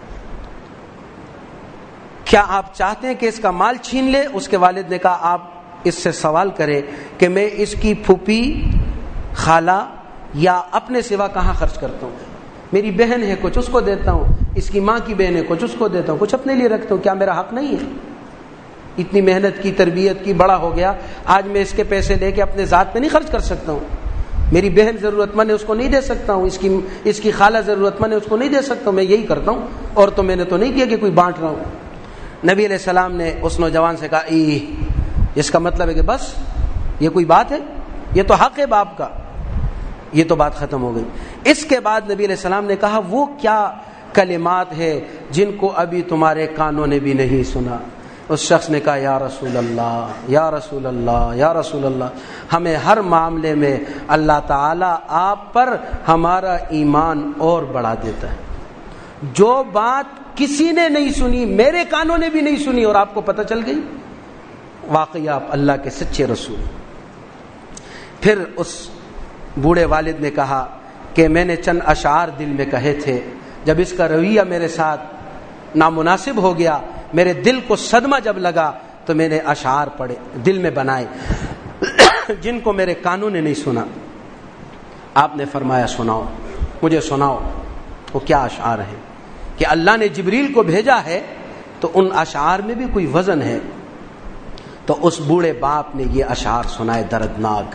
کیا آپ چاہتے ہیں کہ اس کا مال چھین لے؟ اس کے والد نے کہا آپ اس سے سوال کرے کہ میں اس کی پھوپھی، خالہ یا اپنے سوا کہاں خرچ کرتا ہوں. میری بہن ہے کچھ اس کو دیتا ہوں، اس کی ماں کی بہن ہے کچھ اس کو دیتا ہوں، کچھ اپنے لیے رکھتا ہوں، کیا میرا حق نہیں ہے؟ اتنی محنت کی، تربیت کی، بڑا ہو گیا، آج میں اس کے پیسے لے کے اپنے ذات پہ نہیں خرچ کر سکتا ہوں. میری بہن ضرورت مند ہے اس کو نہیں دے سکتا ہوں، اس کی اس کی خالہ ضرورت مند ہے اس کو نہیں دے سکتا ہوں. میں یہی کرتا ہوں، اور تو میں نے تو نہیں کیا کہ کوئی بانٹ رہا ہوں. نبی علیہ السلام نے اس نوجوان سے کہا ای اس کا مطلب ہے کہ بس یہ کوئی بات ہے، یہ تو حق ہے باپ کا. یہ تو بات ختم ہو گئی. اس کے بعد نبی علیہ السلام نے کہا وہ کیا کلمات ہے جن کو ابھی تمہارے کانوں نے بھی نہیں سنا؟ اس شخص نے کہا یا رسول اللہ، یا رسول اللہ، یا رسول اللہ، ہمیں ہر معاملے میں اللہ تعالیٰ آپ پر ہمارا ایمان اور بڑھا دیتا ہے. جو بات کسی نے نہیں سنی، میرے کانوں نے بھی نہیں سنی، اور آپ کو پتہ چل گئی، واقعی آپ اللہ کے سچے رسول. پھر اس بوڑھے والد نے کہا کہ میں نے چند اشعار دل میں کہے تھے، جب اس کا رویہ میرے ساتھ نامناسب ہو گیا، میرے دل کو صدمہ جب لگا تو میں نے اشعار پڑھے، دل میں بنائے، جن کو میرے کانوں نے نہیں سنا. آپ نے فرمایا سناؤ، مجھے سناؤ. وہ کیا اشعار ہیں کہ اللہ نے جبریل کو بھیجا ہے تو ان اشعار میں بھی کوئی وزن ہے. تو اس بوڑھے باپ نے یہ اشعار سنائے دردناک.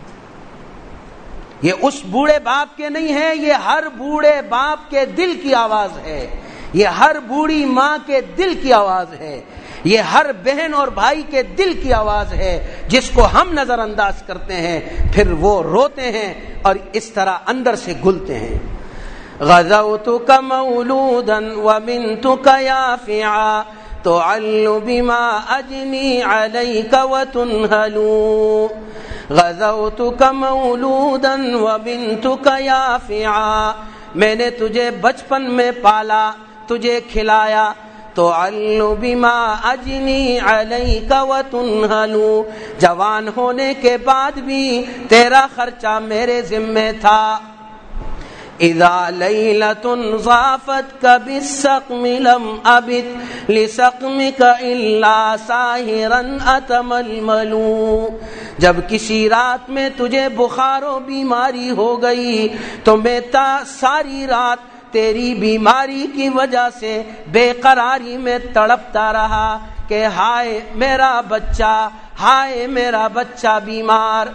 یہ اس بوڑھے باپ کے نہیں ہیں، یہ ہر بوڑھے باپ کے دل کی آواز ہے، یہ ہر بوڑھی ماں کے دل کی آواز ہے، یہ ہر بہن اور بھائی کے دل کی آواز ہے، جس کو ہم نظر انداز کرتے ہیں، پھر وہ روتے ہیں اور اس طرح اندر سے گلتے ہیں. غزوتک مولودا وبنتک یافعا تعل بما اجنی علیک وتنہل. غزوتک مولودا وبنتک یافعا، میں نے تجھے بچپن میں پالا، تجھے کھلایا. تعل بما اجنی علیک وتنہل، جوان ہونے کے بعد بھی تیرا خرچہ میرے ذمہ تھا. اذا لیلة ضافت بالسقم لم ابت لسقمك الا ساہرا اتململ. جب کسی رات میں تجھے بخار و بیماری ہو گئی تو میں تا ساری رات تیری بیماری کی وجہ سے بے قراری میں تڑپتا رہا کہ ہائے میرا بچہ، ہائے میرا بچہ بیمار.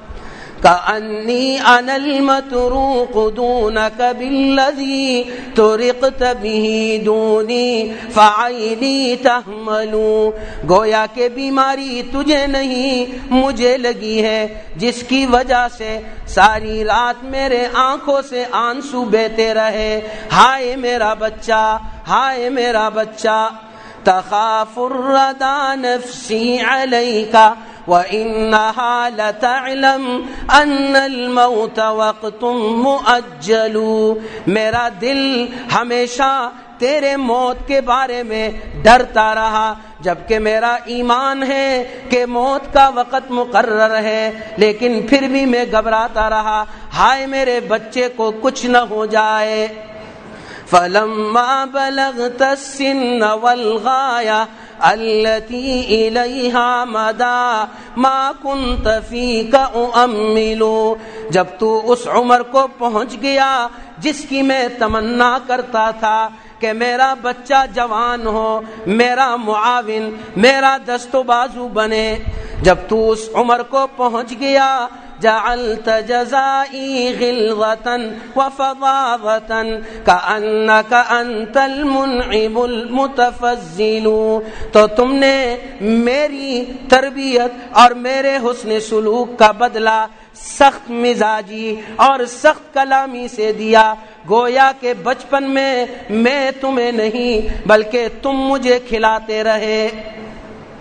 كأني أنا المتروق دونك بالذي ترقت به دوني فعيني تحمل. گویا کہ بیماری تجھے نہیں مجھے لگی ہے، جس کی وجہ سے ساری رات میرے آنکھوں سے آنسو بہتے رہے. ہائے میرا بچہ، ہائے میرا بچہ. تخاف الردى نفسي عليك وإنها لتعلم أن الموت وقت مؤجل. میرا دل ہمیشہ تیرے موت کے بارے میں ڈرتا رہا، جبکہ میرا ایمان ہے کہ موت کا وقت مقرر ہے، لیکن پھر بھی میں گھبراتا رہا، ہائے میرے بچے کو کچھ نہ ہو جائے. فلما بلغت السن والغاية التي إليها مدى ما كنت فيك أؤمل. جب تو اس عمر کو پہنچ گیا جس کی میں تمنا کرتا تھا کہ میرا بچہ جوان ہو، میرا معاون، میرا دست و بازو بنے، جب تو اس عمر کو پہنچ گیا جعلت جزائی غلظة وفظاظة كأنك أنت المنعم المتفضل. تو تم نے میری تربیت اور میرے حسن سلوک کا بدلہ سخت مزاجی اور سخت کلامی سے دیا، گویا کہ بچپن میں میں تمہیں نہیں بلکہ تم مجھے کھلاتے رہے.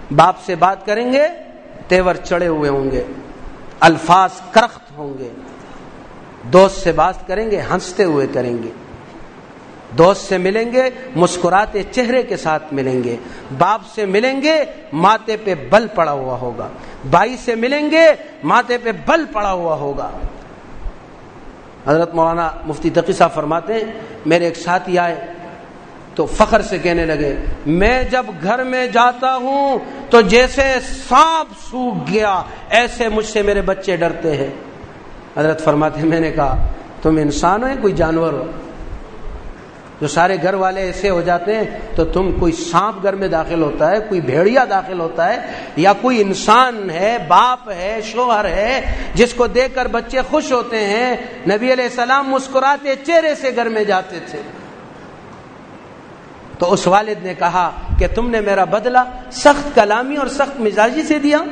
باپ سے بات کریں گے تیور چڑھے ہوئے ہوں گے، الفاظ کرخت ہوں گے. دوست سے بات کریں گے ہنستے ہوئے کریں گے. دوست سے ملیں گے مسکراتے چہرے کے ساتھ ملیں گے. باپ سے ملیں گے ماتھے پہ بل پڑا ہوا ہوگا. بھائی سے ملیں گے ماتھے پہ بل پڑا ہوا ہوگا. حضرت مولانا مفتی تقی صاحب فرماتے ہیں میرے ایک ساتھی آئے تو فخر سے کہنے لگے میں جب گھر میں جاتا ہوں تو جیسے سانپ سوکھ گیا ایسے مجھ سے میرے بچے ڈرتے ہیں. حضرت فرماتے ہیں میں نے کہا تم انسان ہو یا کوئی جانور ہو؟ جو سارے گھر والے ایسے ہو جاتے ہیں تو تم کوئی سانپ گھر میں داخل ہوتا ہے، کوئی بھیڑیا داخل ہوتا ہے، یا کوئی انسان ہے، باپ ہے، شوہر ہے جس کو دیکھ کر بچے خوش ہوتے ہیں. نبی علیہ السلام مسکراتے چہرے سے گھر میں جاتے تھے. تو اس والد نے کہا کہ تم نے میرا بدلہ سخت کلامی اور سخت مزاجی سے دیا.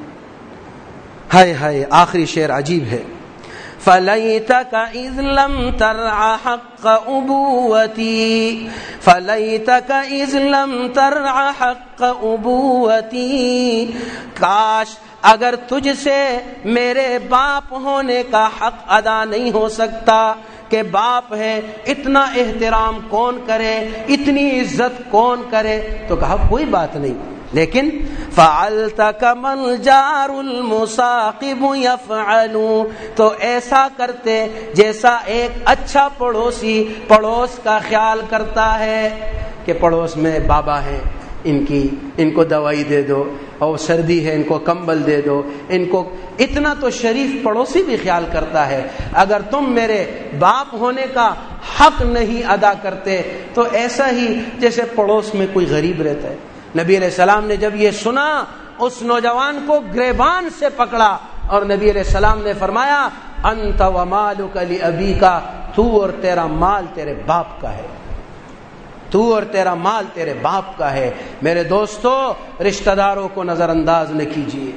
ہائے ہائے آخری شعر عجیب ہے. فَلَيْتَكَ إِذْ لَمْ تَرْعَ حَقَّ أُبُوَّتِي فَلَيْتَكَ إِذْ لَمْ تَرْعَ حَقَّ أُبُوَّتِي کاش اگر تجھ سے میرے باپ ہونے کا حق ادا نہیں ہو سکتا کہ باپ ہے، اتنا احترام کون کرے، اتنی عزت کون کرے. تو کہا کوئی بات نہیں، لیکن فعلت کما الجار المصاقب یفعل تو ایسا کرتے جیسا ایک اچھا پڑوسی پڑوس کا خیال کرتا ہے کہ پڑوس میں بابا ہیں، ان کی ان کو دوائی دے دو، اور سردی ہے ان کو کمبل دے دو، ان کو اتنا تو شریف پڑوسی بھی خیال کرتا ہے. اگر تم میرے باپ ہونے کا حق نہیں ادا کرتے تو ایسا ہی جیسے پڑوس میں کوئی غریب رہتا ہے. نبی علیہ السلام نے جب یہ سنا اس نوجوان کو گریبان سے پکڑا اور نبی علیہ السلام نے فرمایا انت ومالک لابیک، تو اور تیرا مال تیرے باپ کا ہے، تو اور تیرا مال تیرے باپ کا ہے. میرے دوستو رشتہ داروں کو نظر انداز نہ کیجیے.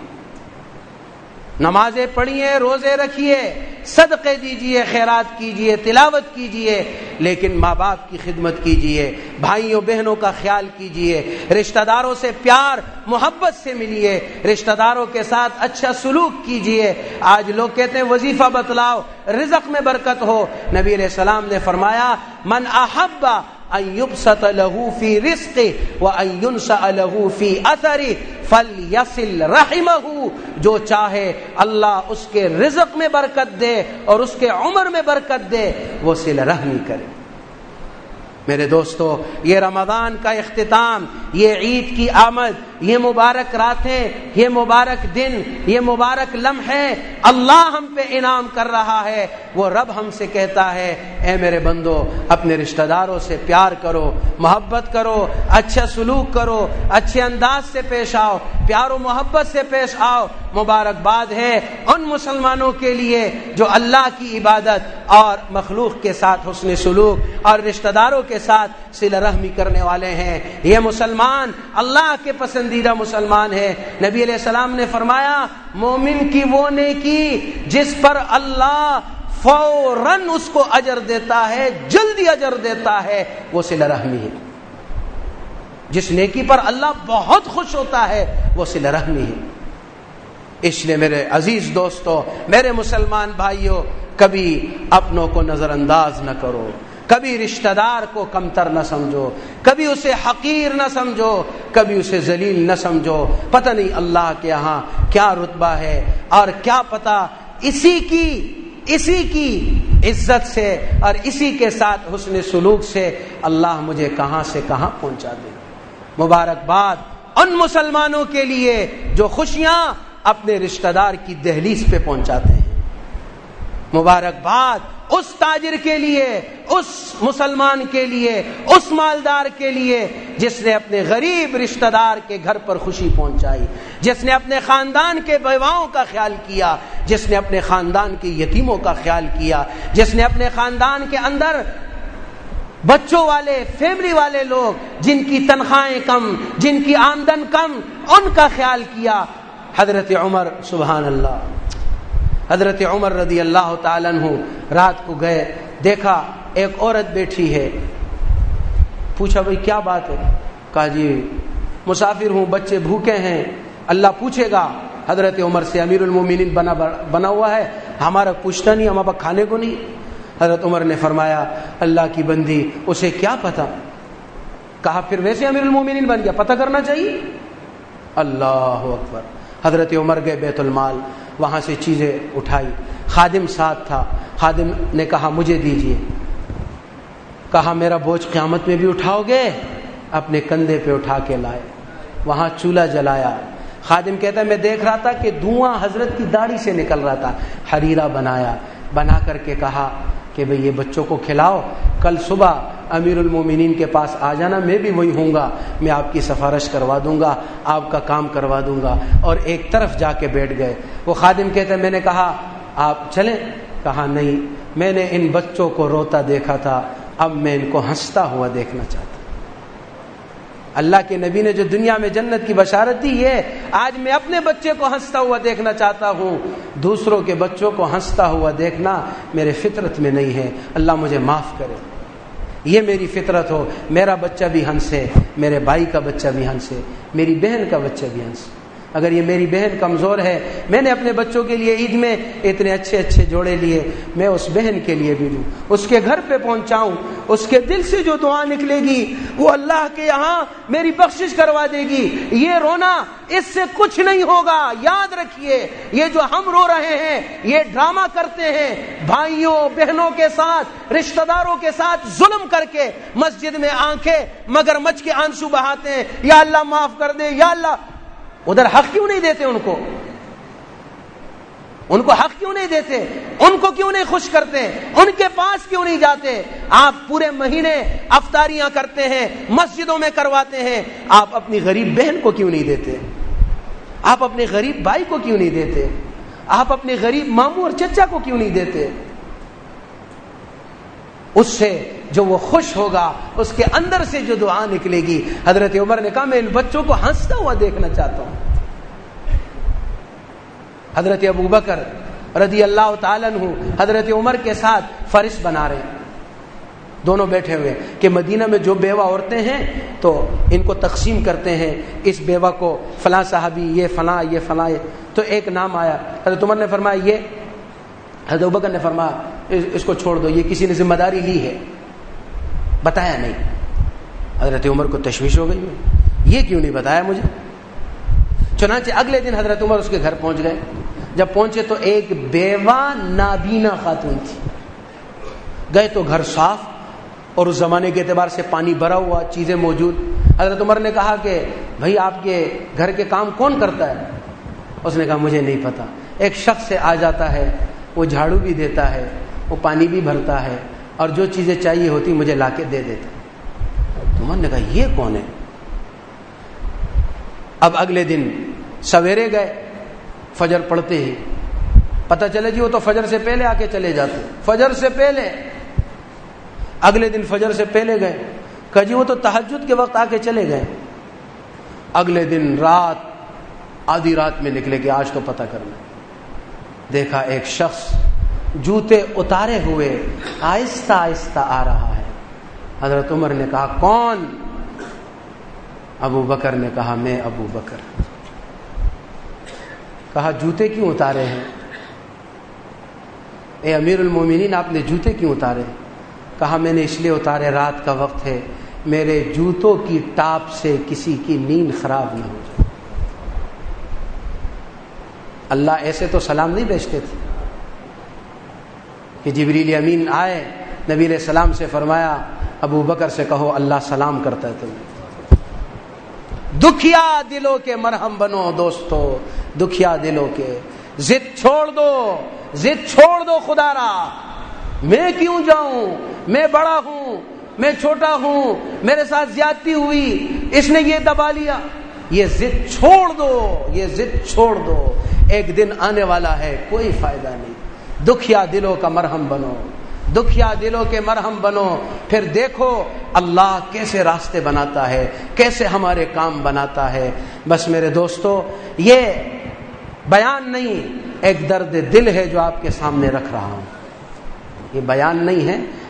نمازیں پڑھیے، روزے رکھیے، صدقے دیجیے، خیرات کیجیے، تلاوت کیجیے، لیکن ماں باپ کی خدمت کیجیے، بھائیوں بہنوں کا خیال کیجیے، رشتہ داروں سے پیار محبت سے ملیے، رشتہ داروں کے ساتھ اچھا سلوک کیجیے. آج لوگ کہتے ہیں وظیفہ بتلاؤ رزق میں برکت ہو. نبی علیہ السلام نے فرمایا من احب ان یبسط له فی رزقه وان ینسأ له فی اثره فلیصل رحمه، جو چاہے اللہ اس کے رزق میں برکت دے اور اس کے عمر میں برکت دے وہ صلہ رحمی کرے. میرے دوستو یہ رمضان کا اختتام، یہ عید کی آمد، یہ مبارک راتیں، یہ مبارک دن، یہ مبارک لمحے اللہ ہم پہ انعام کر رہا ہے. وہ رب ہم سے کہتا ہے اے میرے بندو اپنے رشتہ داروں سے پیار کرو، محبت کرو، اچھا سلوک کرو، اچھے انداز سے پیش آؤ، پیار و محبت سے پیش آؤ. مبارکباد ہے ان مسلمانوں کے لیے جو اللہ کی عبادت اور مخلوق کے ساتھ حسن سلوک اور رشتہ داروں کے ساتھ صلہ رحمی کرنے والے ہیں. یہ مسلمان اللہ کے پسندیدہ مسلمان ہے. نبی علیہ السلام نے فرمایا مومن کی وہ نیکی جس پر اللہ فوراً اس کو اجر دیتا ہے، جلدی اجر دیتا ہے، وہ صلہ رحمی ہے. جس نیکی پر اللہ بہت خوش ہوتا ہے وہ صلہ رحمی ہے. اس لیے میرے عزیز دوستو، میرے مسلمان بھائیوں، کبھی اپنوں کو نظر انداز نہ کرو، کبھی رشتہ دار کو کمتر نہ سمجھو، کبھی اسے حقیر نہ سمجھو، کبھی اسے ذلیل نہ سمجھو. پتہ نہیں اللہ کے یہاں کیا رتبہ ہے، اور کیا پتہ اسی کی اسی کی عزت سے اور اسی کے ساتھ حسن سلوک سے اللہ مجھے کہاں سے کہاں پہنچا دے. مبارکباد ان مسلمانوں کے لیے جو خوشیاں اپنے رشتہ دار کی دہلیز پہ پہنچاتے ہیں. مبارکباد اس تاجر کے لیے، اس مسلمان کے لیے، اس مالدار کے لیے جس نے اپنے غریب رشتہ دار کے گھر پر خوشی پہنچائی، جس نے اپنے خاندان کے بیواؤں کا خیال کیا، جس نے اپنے خاندان کے یتیموں کا خیال کیا، جس نے اپنے خاندان کے اندر بچوں والے، فیملی والے لوگ جن کی تنخواہیں کم، جن کی آمدن کم، ان کا خیال کیا. حضرت عمر، سبحان اللہ، حضرت عمر رضی اللہ تعالیٰ عنہ رات کو گئے، دیکھا ایک عورت بیٹھی ہے. پوچھا بھئی کیا بات ہے؟ کہا جی مسافر ہوں, بچے بھوکے ہیں, اللہ پوچھے گا حضرت عمر سے, امیر المومنین بنا بنا ہوا ہے, ہمارا پوچھتا نہیں, ہمارا کھانے کو نہیں. حضرت عمر نے فرمایا اللہ کی بندی, اسے کیا پتا. کہا پھر ویسے امیر المومنین بن گیا, پتہ کرنا چاہیے. اللہ اکبر. حضرت عمر گئے بیت المال, وہاں سے چیزیں اٹھائی, خادم ساتھ تھا, خادم نے کہا مجھے دیجئے. کہا میرا بوجھ قیامت میں بھی اٹھاؤ گے؟ اپنے کندھے پہ اٹھا کے لائے, وہاں چولہا جلایا. خادم کہتا ہے میں دیکھ رہا تھا کہ دھواں حضرت کی داڑھی سے نکل رہا تھا, حریرہ بنایا, بنا کر کے کہا کہ بھئی یہ بچوں کو کھلاؤ, کل صبح امیر المومنین کے پاس آ جانا, میں بھی وہی ہوں گا, میں آپ کی سفارش کروا دوں گا, آپ کا کام کروا دوں گا. اور ایک طرف جا کے بیٹھ گئے. وہ خادم کہتا ہے میں نے کہا آپ چلیں؟ کہا نہیں, میں نے ان بچوں کو روتا دیکھا تھا, اب میں ان کو ہنستا ہوا دیکھنا چاہتا ہوں. اللہ کے نبی نے جو دنیا میں جنت کی بشارت دی, یہ آج میں اپنے بچے کو ہنستا ہوا دیکھنا چاہتا ہوں. دوسروں کے بچوں کو ہنستا ہوا دیکھنا میرے فطرت میں نہیں ہے, اللہ مجھے معاف کرے. یہ میری فطرت ہو, میرا بچہ بھی ہنسے, میرے بھائی کا بچہ بھی ہنسے, میری بہن کا بچہ بھی ہنسے. اگر یہ میری بہن کمزور ہے, میں نے اپنے بچوں کے لیے عید میں اتنے اچھے اچھے جوڑے لیے, میں اس بہن کے لیے بھی لوں, اس کے گھر پہ پہنچاؤں, اس کے دل سے جو دعا نکلے گی وہ اللہ کے یہاں میری بخشش کروا دے گی. یہ رونا اس سے کچھ نہیں ہوگا. یاد رکھیے, یہ جو ہم رو رہے ہیں یہ ڈرامہ کرتے ہیں, بھائیوں بہنوں کے ساتھ, رشتہ داروں کے ساتھ ظلم کر کے مسجد میں آنکھیں مگرمچھ کے آنسو بہاتے ہیں, یا اللہ معاف کر دے, یا اللہ. ادھر حق کیوں نہیں دیتے ان کو؟ ان کو حق کیوں نہیں دیتے؟ ان کو کیوں نہیں خوش کرتے؟ ان کے پاس کیوں نہیں جاتے؟ آپ پورے مہینے افطاریاں کرتے ہیں, مسجدوں میں کرواتے ہیں, آپ اپنی غریب بہن کو کیوں نہیں دیتے؟ آپ اپنے غریب بھائی کو کیوں نہیں دیتے؟ آپ اپنے غریب ماموں اور چچا کو کیوں نہیں دیتے؟ اس سے جو وہ خوش ہوگا, اس کے اندر سے جو دعا نکلے گی. حضرت عمر نے کہا میں ان بچوں کو ہنستا ہوا دیکھنا چاہتا ہوں. حضرت ابو بکر رضی اللہ تعالیٰ عنہ حضرت عمر کے ساتھ فرش بنا رہے ہیں, دونوں بیٹھے ہوئے کہ مدینہ میں جو بیوہ عورتیں ہیں تو ان کو تقسیم کرتے ہیں, اس بیوہ کو فلاں صحابی, یہ فلاں, یہ فلاں. تو ایک نام آیا, حضرت عمر نے فرمایا یہ, حضرت ابو بکر نے فرمایا اس کو چھوڑ دو, یہ کسی نے ذمہ داری لی ہے, بتایا نہیں. حضرت عمر کو تشویش ہو گئی, یہ کیوں نہیں بتایا مجھے. چنانچہ اگلے دن حضرت عمر اس کے گھر پہنچ گئے. جب پہنچے تو ایک بیوہ نابینا خاتون تھی. گئے تو گھر صاف, اور اس زمانے کے اعتبار سے پانی بھرا ہوا, چیزیں موجود. حضرت عمر نے کہا کہ بھائی آپ کے گھر کے کام کون کرتا ہے؟ اس نے کہا مجھے نہیں پتا. ایک شخص سے آ جاتا ہے, وہ جھاڑو بھی دیتا ہے, وہ پانی بھی بھرتا ہے, اور جو چیزیں چاہیے ہوتی مجھے لا کے دے دیتا. عمر نے کہا یہ کون ہے؟ اب اگلے دن سویرے گئے, فجر پڑھتے ہی پتہ چلے جی وہ تو فجر سے پہلے آ کے چلے جاتے, فجر سے پہلے. اگلے دن فجر سے پہلے گئے, کہا جی وہ تو تہجد کے وقت آ کے چلے گئے. اگلے دن رات, آدھی رات میں نکلے کہ آج تو پتہ کرنا. دیکھا ایک شخص جوتے اتارے ہوئے آہستہ آہستہ آ رہا ہے. حضرت عمر نے کہا کون؟ ابو بکر نے کہا میں ابو بکر. کہا جوتے کیوں اتارے ہیں؟ اے امیر المومنین آپ نے جوتے کیوں اتارے؟ کہا میں نے اس لیے اتارے, رات کا وقت ہے, میرے جوتوں کی ٹاپ سے کسی کی نیند خراب نہ ہو جائے. اللہ ایسے تو سلام نہیں بھیجتے تھے کہ جبریل امین آئے, نبی علیہ السلام سے فرمایا ابو بکر سے کہو اللہ سلام کرتا ہے تمہیں. دکھیا دلوں کے مرہم بنو دوستو, دکھیا دلوں کے. ضد چھوڑ دو, ضد چھوڑ دو خدا را. میں کیوں جاؤں, میں بڑا ہوں, میں چھوٹا ہوں, میرے ساتھ زیادتی ہوئی, اس نے یہ دبا لیا. یہ ضد چھوڑ دو, یہ ضد چھوڑ دو. ایک دن آنے والا ہے, کوئی فائدہ نہیں. دکھیا دلوں کا مرہم بنو, دکھیا دلوں کے مرہم بنو. پھر دیکھو اللہ کیسے راستے بناتا ہے, کیسے ہمارے کام بناتا ہے. بس میرے دوستو, یہ بیان نہیں, ایک درد دل ہے جو آپ کے سامنے رکھ رہا ہوں. یہ بیان نہیں ہے,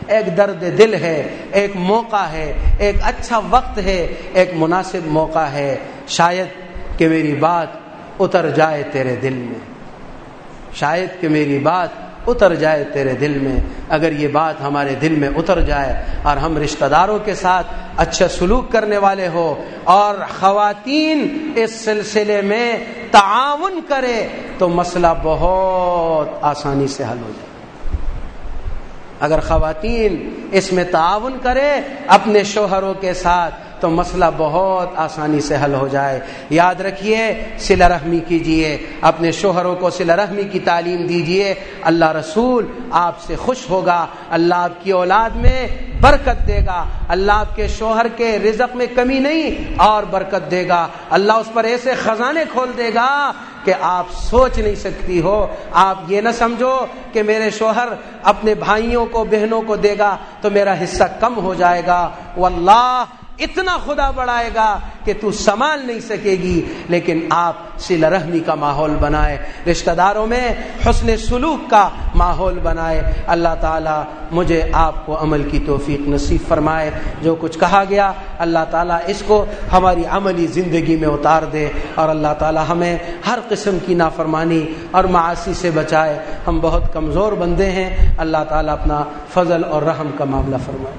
ایک درد دل ہے، ایک موقع ہے، ایک اچھا وقت ہے، ایک مناسب موقع ہے، شاید کہ میری بات اتر جائے تیرے دل میں، شاید کہ میری بات اتر جائے تیرے دل میں۔ اگر یہ بات ہمارے دل میں اتر جائے اور ہم رشتہ داروں کے ساتھ اچھا سلوک کرنے والے ہو اور خواتین اس سلسلے میں تعاون کرے تو مسئلہ بہت آسانی سے حل ہو جائے۔ اگر خواتین اس میں تعاون کرے اپنے شوہروں کے ساتھ تو مسئلہ بہت آسانی سے حل ہو جائے۔ یاد رکھیے، صلہ رحمی کیجئے، اپنے شوہروں کو صلہ رحمی کی تعلیم دیجئے، اللہ رسول آپ سے خوش ہوگا، اللہ آپ کی اولاد میں برکت دے گا، اللہ آپ کے شوہر کے رزق میں کمی نہیں اور برکت دے گا، اللہ اس پر ایسے خزانے کھول دے گا کہ آپ سوچ نہیں سکتی ہو۔ آپ یہ نہ سمجھو کہ میرے شوہر اپنے بھائیوں کو بہنوں کو دے گا تو میرا حصہ کم ہو جائے گا، واللہ اتنا خدا بڑھائے گا کہ تو سنبھال نہیں سکے گی۔ لیکن آپ صلہ رحمی کا ماحول بنائے، رشتہ داروں میں حسن سلوک کا ماحول بنائے۔ اللہ تعالیٰ مجھے آپ کو عمل کی توفیق نصیب فرمائے۔ جو کچھ کہا گیا اللہ تعالیٰ اس کو ہماری عملی زندگی میں اتار دے، اور اللہ تعالیٰ ہمیں ہر قسم کی نافرمانی اور معاصی سے بچائے۔ ہم بہت کمزور بندے ہیں، اللہ تعالیٰ اپنا فضل اور رحم کا معاملہ فرمائے۔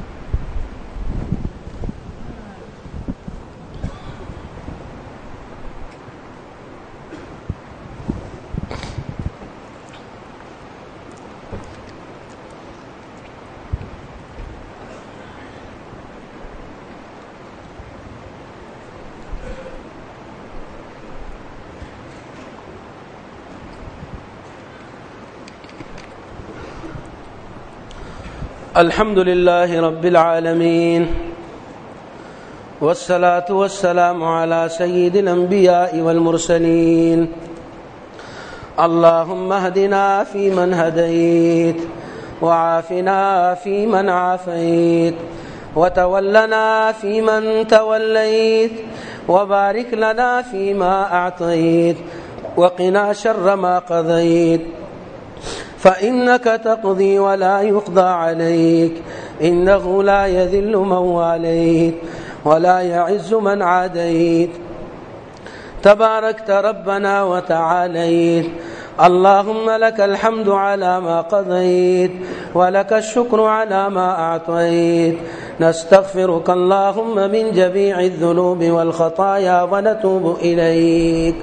الحمد لله رب العالمين والصلاة والسلام على سيد الأنبياء والمرسلين اللهم اهدنا فيمن هديت وعافنا فيمن عافيت وتولنا فيمن توليت وبارك لنا فيما أعطيت وقنا شر ما قضيت فإنك تقضي ولا يقضى عليك إنه لا يذل من واليت ولا يعز من عاديت تباركت ربنا وتعاليت اللهم لك الحمد على ما قضيت ولك الشكر على ما أعطيت نستغفرك اللهم من جميع الذنوب والخطايا ونتوب إليك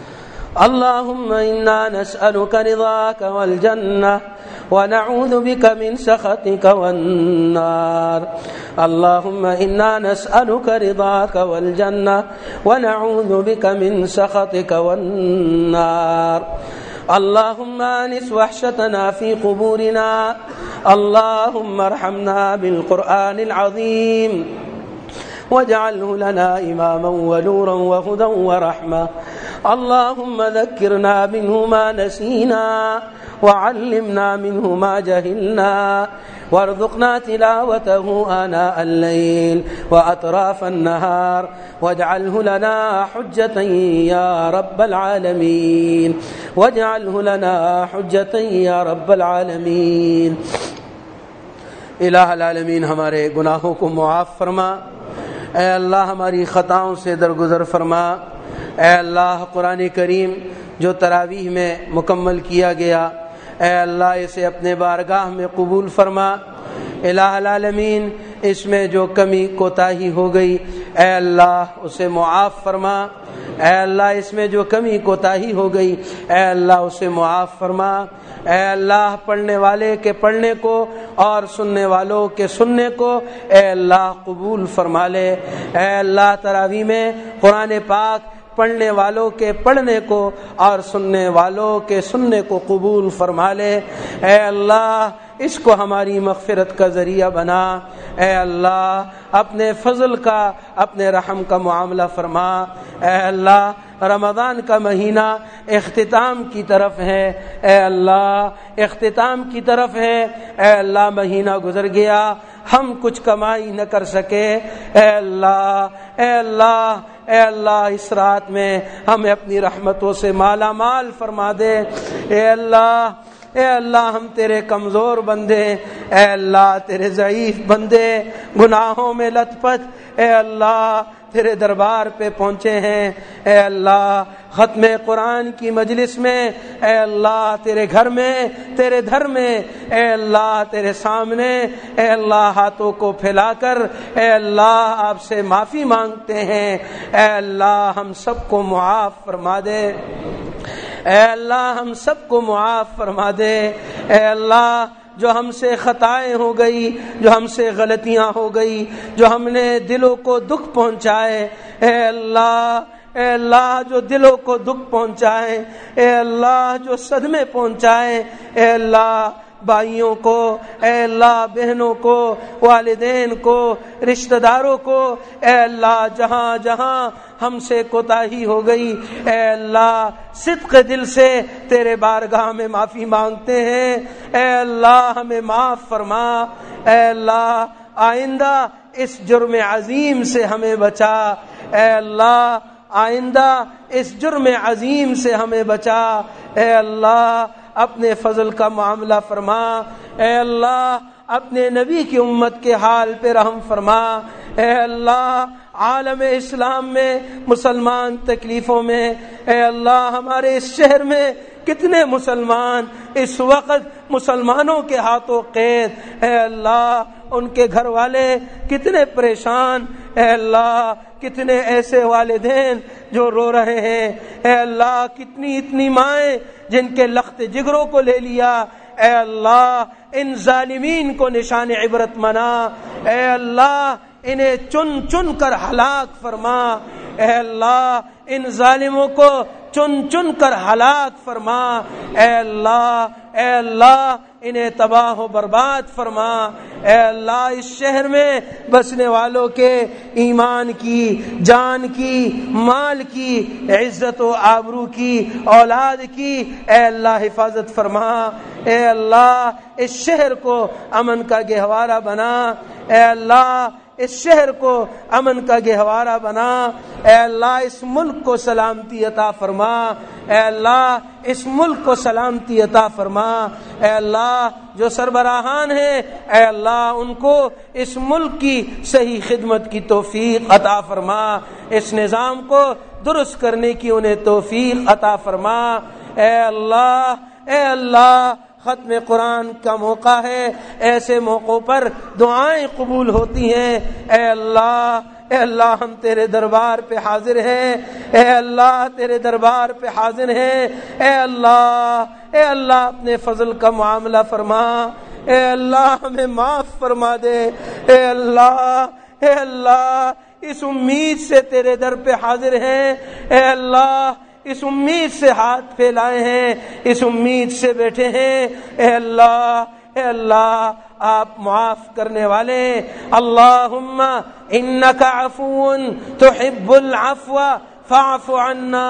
اللهم إنا نسألك رضاك والجنة ونعوذ بك من سخطك والنار اللهم إنا نسألك رضاك والجنة ونعوذ بك من سخطك والنار اللهم آنس وحشتنا في قبورنا اللهم ارحمنا بالقرآن العظيم واجعله لنا إماما ونورا وهدى ورحمة اللهم ذكرنا منه ما نسينا وعلمنا منه ما جهلنا وارزقنا تلاوته آناء الليل وأطراف النهار واجعله لنا حجة يا رب العالمين واجعله لنا حجة يا رب العالمين۔ الہ العالمین ہمارے گناہوں کو معاف فرما، اے اللہ ہماری خطاؤں سے درگزر فرما، اے اللہ قرآن کریم جو تراویح میں مکمل کیا گیا اے اللہ اسے اپنے بارگاہ میں قبول فرما، الہ العالمین اس میں جو کمی کوتاہی ہو گئی اے اللہ اسے معاف فرما، اے اللہ اس میں جو کمی کوتاہی ہو گئی اے اللہ اسے معاف فرما، اے اللہ پڑھنے والے کے پڑھنے کو اور سننے والوں کے سننے کو اے اللہ قبول فرما لے، اے اللہ تراویح میں قرآن پاک پڑھنے والوں کے پڑھنے کو اور سننے والوں کے سننے کو قبول فرما لے، اے اللہ اس کو ہماری مغفرت کا ذریعہ بنا، اے اللہ اپنے فضل کا اپنے رحم کا معاملہ فرما، اے اللہ رمضان کا مہینہ اختتام کی طرف ہے، اے اللہ اختتام کی طرف ہے، اے اللہ مہینہ گزر گیا ہم کچھ کمائی نہ کر سکے، اے اللہ اے اللہ اے اللہ اس رات میں ہمیں اپنی رحمتوں سے مالا مال فرما دے، اے اللہ اے اللہ ہم تیرے کمزور بندے، اے اللہ تیرے ضعیف بندے، گناہوں میں لت پت، اے اللہ تیرے دربار پہ پہنچے ہیں۔ اے اللہ ختم قرآن کی مجلس میں، اے اللہ تیرے گھر میں، تیرے دھر میں، اے اللہ تیرے سامنے، اے اللہ ہاتھوں کو پھیلا کر اے اللہ آپ سے معافی مانگتے ہیں۔ اے اللہ ہم سب کو معاف فرما دے، اے اللہ ہم سب کو معاف فرما دے۔ اے اللہ جو ہم سے خطائیں ہو گئی، جو ہم سے غلطیاں ہو گئی، جو ہم نے دلوں کو دکھ پہنچائے، اے اللہ اے اللہ جو دلوں کو دکھ پہنچائے، اے اللہ جو صدمے پہنچائے، اے اللہ بھائیوں کو، اے اللہ بہنوں کو، والدین کو، رشتہ داروں کو، اے اللہ جہاں جہاں ہم سے کوتاہی ہو گئی، اے اللہ صدق دل سے تیرے بارگاہ میں معافی مانگتے ہیں۔ اے اللہ ہمیں معاف فرما، اے اللہ آئندہ اس جرم عظیم سے ہمیں بچا، اے اللہ آئندہ اس جرم عظیم سے ہمیں بچا۔ اے اللہ اپنے فضل کا معاملہ فرما، اے اللہ اپنے نبی کی امت کے حال پہ رحم فرما۔ اے اللہ عالم اسلام میں مسلمان تکلیفوں میں، اے اللہ ہمارے اس شہر میں کتنے مسلمان اس وقت مسلمانوں کے ہاتھوں قید، اے اللہ ان کے گھر والے کتنے پریشان، اے اللہ کتنے ایسے والدین جو رو رہے ہیں، اے اللہ کتنی اتنی مائیں جن کے لخت جگروں کو لے لیا، اے اللہ ان ظالمین کو نشان عبرت بنا، اے اللہ انہیں چن چن کر ہلاک فرما، اے اللہ ان ظالموں کو چن چن کر ہلاک فرما، اے اللہ اے اللہ انہیں تباہ و برباد فرما۔ اے اللہ اس شہر میں بسنے والوں کے ایمان کی، جان کی، مال کی، عزت و آبرو کی، اولاد کی اے اللہ حفاظت فرما۔ اے اللہ اس شہر کو امن کا گہوارہ بنا، اے اللہ اس شہر کو امن کا گہوارہ بنا، اے اللہ اس ملک کو سلامتی عطا فرما، اے اللہ اس ملک کو سلامتی عطا فرما۔ اے اللہ جو سربراہان ہیں اے اللہ ان کو اس ملک کی صحیح خدمت کی توفیق عطا فرما، اس نظام کو درست کرنے کی انہیں توفیق عطا فرما۔ اے اللہ اے اللہ ختم قرآن کا موقع ہے، ایسے موقعوں پر دعائیں قبول ہوتی ہیں، اے اللہ اے اللہ ہم تیرے دربار پہ حاضر ہیں، اے اللہ تیرے دربار پہ حاضر ہیں، اے اللہ اے اللہ اپنے فضل کا معاملہ فرما، اے اللہ ہمیں معاف فرما دے، اے اللہ اے اللہ اس امید سے تیرے در پہ حاضر ہیں، اے اللہ اس امید سے ہاتھ پھیلائے ہیں، اس امید سے بیٹھے ہیں، اے اللہ اے اللہ آپ معاف کرنے والے، اللہم انک عفو تحب العفو فاعف عنا،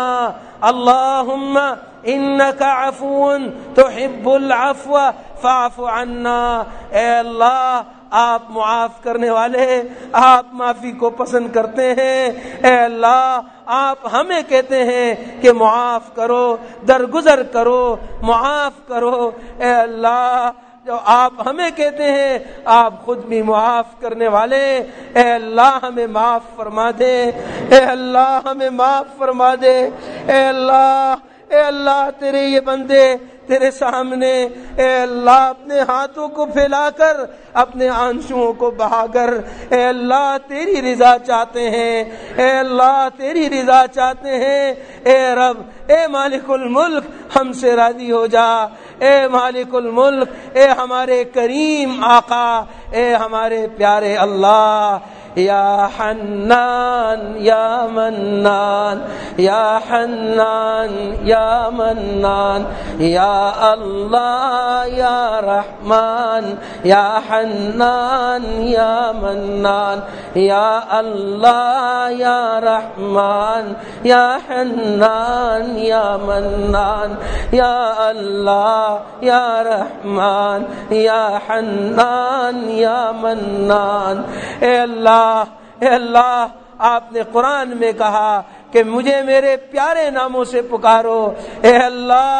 اللہم انک عفو تحب العفو فاعف عنا۔ اے اللہ آپ معاف کرنے والے، آپ معافی کو پسند کرتے ہیں، اے اللہ آپ ہمیں کہتے ہیں کہ معاف کرو، درگزر کرو، معاف کرو، اے اللہ جو آپ ہمیں کہتے ہیں آپ خود بھی معاف کرنے والے، اے اللہ ہمیں معاف فرما دے، اے اللہ ہمیں معاف فرما دے، اے اللہ اے اللہ تیرے یہ بندے تیرے سامنے اے اللہ اپنے ہاتھوں کو پھیلا کر، اپنے آنسوؤں کو بہا کر اے اللہ تیری رضا چاہتے ہیں، اے اللہ تیری رضا چاہتے ہیں، اے رب اے مالک الملک ہم سے راضی ہو جا، اے مالک الملک اے ہمارے کریم آقا، اے ہمارے پیارے اللہ، یا حنان یا منان یا حنان یا منان یا اللہ یا رحمان یا حنان یا منان یا اللہ یا رحمان یا حنان یا منان یا اللہ یا رحمان یا حنان یا منان۔ اے اللہ اے اللہ آپ نے قرآن میں کہا کہ مجھے میرے پیارے ناموں سے پکارو، اے اللہ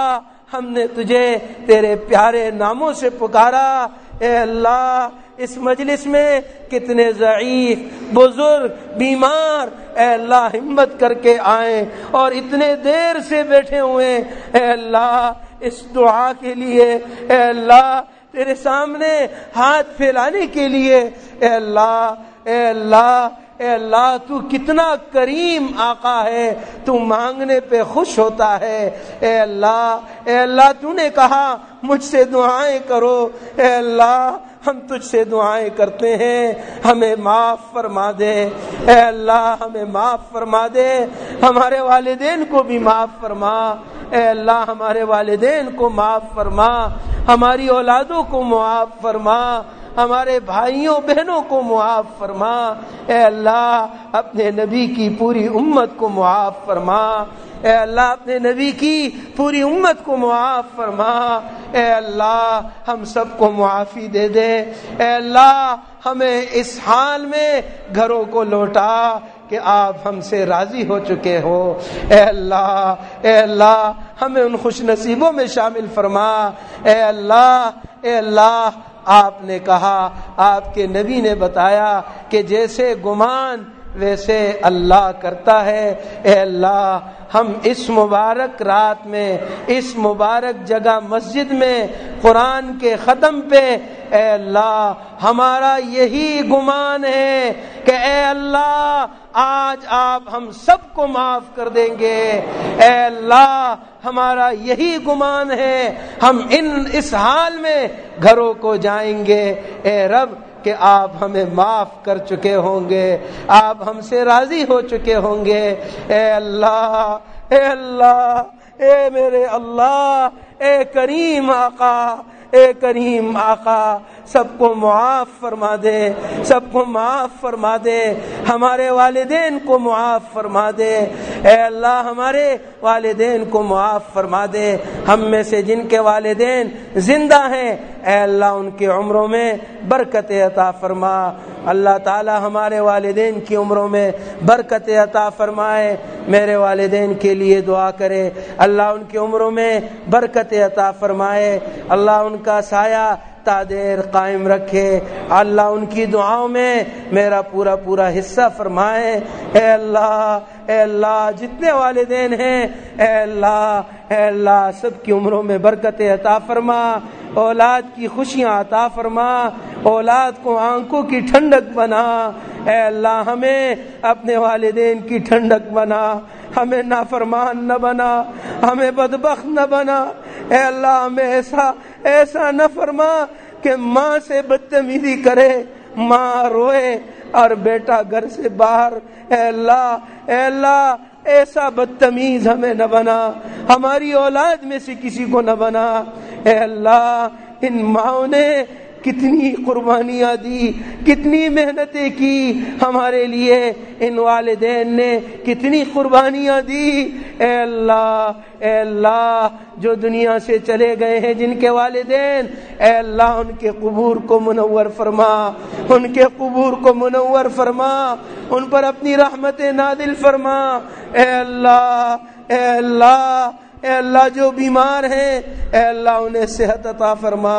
ہم نے تجھے تیرے پیارے ناموں سے پکارا. اے اللہ اس مجلس میں کتنے ضعیف بزرگ بیمار اے اللہ ہمت کر کے آئیں اور اتنے دیر سے بیٹھے ہوئے. اے اللہ اس دعا کے لیے اے اللہ تیرے سامنے ہاتھ پھیلانے کے لیے اے اللہ اے اللہ اے اللہ تو کتنا کریم آقا ہے, تو مانگنے پہ خوش ہوتا ہے. اے اللہ اے اللہ تو نے کہا مجھ سے دعائیں کرو. اے اللہ ہم تجھ سے دعائیں کرتے ہیں, ہمیں معاف فرما دے. اے اللہ ہمیں معاف فرما دے, ہمارے والدین کو بھی معاف فرما. اے اللہ ہمارے والدین کو معاف فرما, ہماری اولادوں کو معاف فرما, ہمارے بھائیوں بہنوں کو معاف فرما. اے اللہ اپنے نبی کی پوری امت کو معاف فرما. اے اللہ اپنے نبی کی پوری امت کو معاف فرما. اے اللہ ہم سب کو معافی دے دے. اے اللہ ہمیں اس حال میں گھروں کو لوٹا کہ آپ ہم سے راضی ہو چکے ہو. اے اللہ اے اللہ ہمیں ان خوش نصیبوں میں شامل فرما. اے اللہ اے اللہ آپ نے کہا, آپ کے نبی نے بتایا کہ جیسے گمان ویسے اللہ کرتا ہے. اے اللہ ہم اس مبارک رات میں اس مبارک جگہ مسجد میں قرآن کے ختم پہ اے اللہ ہمارا یہی گمان ہے کہ اے اللہ آج آپ ہم سب کو معاف کر دیں گے. اے اللہ ہمارا یہی گمان ہے, ہم ان اس حال میں گھروں کو جائیں گے اے رب کہ آپ ہمیں معاف کر چکے ہوں گے, آپ ہم سے راضی ہو چکے ہوں گے. اے اللہ اے اللہ اے میرے اللہ اے کریم آقا اے کریم آقا سب کو معاف فرما دے, سب کو معاف فرما دے, ہمارے والدین کو معاف فرما دے. اے اللہ ہمارے والدین کو معاف فرما دے. ہم میں سے جن کے والدین زندہ ہیں اے اللہ ان کی عمروں میں برکت عطا فرما. اللہ تعالی ہمارے والدین کی عمروں میں برکت عطا فرمائے. میرے والدین کے لیے دعا کرے, اللہ ان کی عمروں میں برکت عطا فرمائے, اللہ ان کا سایہ تا دیر قائم رکھے, اللہ ان کی دعاؤں میں میرا پورا پورا حصہ فرمائے. اے اللہ اے اللہ جتنے والدین ہیں اے اللہ اے اللہ سب کی عمروں میں برکت عطا فرما, اولاد کی خوشیاں عطا فرما, اولاد کو آنکھوں کی ٹھنڈک بنا. اے اللہ ہمیں اپنے والدین کی ٹھنڈک بنا, ہمیں نافرمان نہ بنا, ہمیں بدبخت نہ بنا. اے اللہ ہمیں ایسا ایسا نہ فرما کہ ماں سے بدتمیزی کرے, ماں روئے اور بیٹا گھر سے باہر. اے اللہ اے اللہ ایسا بدتمیز ہمیں نہ بنا, ہماری اولاد میں سے کسی کو نہ بنا. اے اللہ ان ماؤں نے کتنی قربانیاں دی, کتنی محنتیں کی ہمارے لیے, ان والدین نے کتنی قربانیاں دی. اے اللہ اے اللہ جو دنیا سے چلے گئے ہیں جن کے والدین اے اللہ ان کے قبور کو منور فرما, ان کے قبور کو منور فرما, ان پر اپنی رحمت نازل فرما. اے اللہ اے اللہ اے اللہ جو بیمار ہیں اے اللہ انہیں صحت عطا فرما.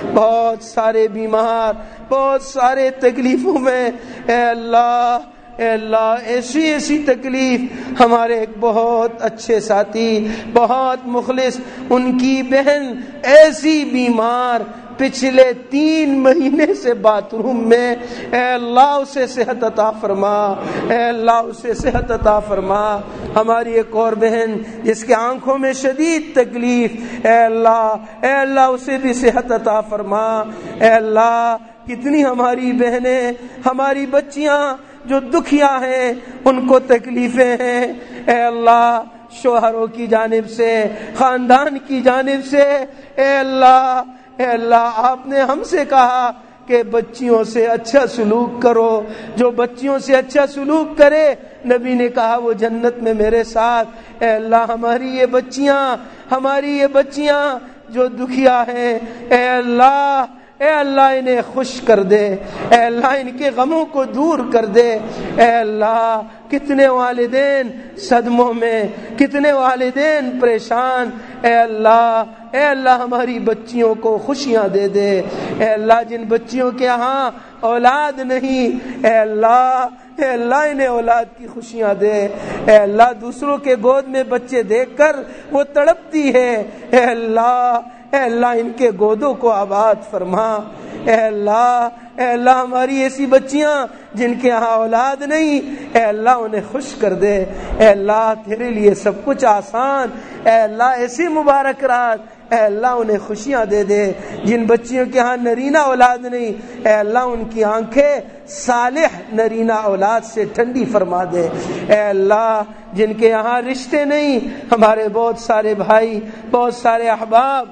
بہت سارے بیمار بہت سارے تکلیفوں میں اے اللہ اے اللہ ایسی ایسی تکلیف. ہمارے ایک بہت اچھے ساتھی بہت مخلص, ان کی بہن ایسی بیمار پچھلے تین مہینے سے باتھ روم میں, اے اللہ اسے صحت عطا فرما, اے اللہ اسے صحت عطا فرما. ہماری ایک اور بہن جس کے آنکھوں میں شدید تکلیف اے اللہ اے اللہ اسے بھی صحت عطا فرما. اے اللہ کتنی ہماری بہنیں ہماری بچیاں جو دکھیا ہیں ان کو تکلیفیں ہیں اے اللہ, شوہروں کی جانب سے خاندان کی جانب سے. اے اللہ اے اللہ آپ نے ہم سے کہا کہ بچیوں سے اچھا سلوک کرو, جو بچیوں سے اچھا سلوک کرے نبی نے کہا وہ جنت میں میرے ساتھ. اے اللہ ہماری یہ بچیاں ہماری یہ بچیاں جو دکھیا ہیں اے اللہ اے اللہ انہیں خوش کر دے, اے اللہ ان کے غموں کو دور کر دے. اے اللہ کتنے والدین صدموں میں, کتنے والدین پریشان. اے اللہ اے اللہ ہماری بچیوں کو خوشیاں دے دے، اے اللہ جن بچیوں کے ہاں اولاد نہیں، اے اللہ اے اللہ انہیں اولاد کی خوشیاں دے، اے اللہ دوسروں کے گود میں بچے دیکھ کر وہ تڑپتی ہے، اے اللہ اے اللہ ان کے گودوں کو آباد فرما، اے اللہ اے اللہ ہماری ایسی بچیاں جن کے ہاں اولاد نہیں، اے اللہ انہیں خوش کر دے، اے اللہ تیرے لیے سب کچھ آسان، اے اللہ ایسی مبارک رات، اے اللہ انہیں خوشیاں دے دے، جن بچیوں کے ہاں نرینہ اولاد نہیں، اے اللہ ان کی آنکھیں صالح نرینہ اولاد سے ٹھنڈی فرما دے، اے اللہ جن کے یہاں رشتے نہیں، ہمارے بہت سارے بھائی بہت سارے احباب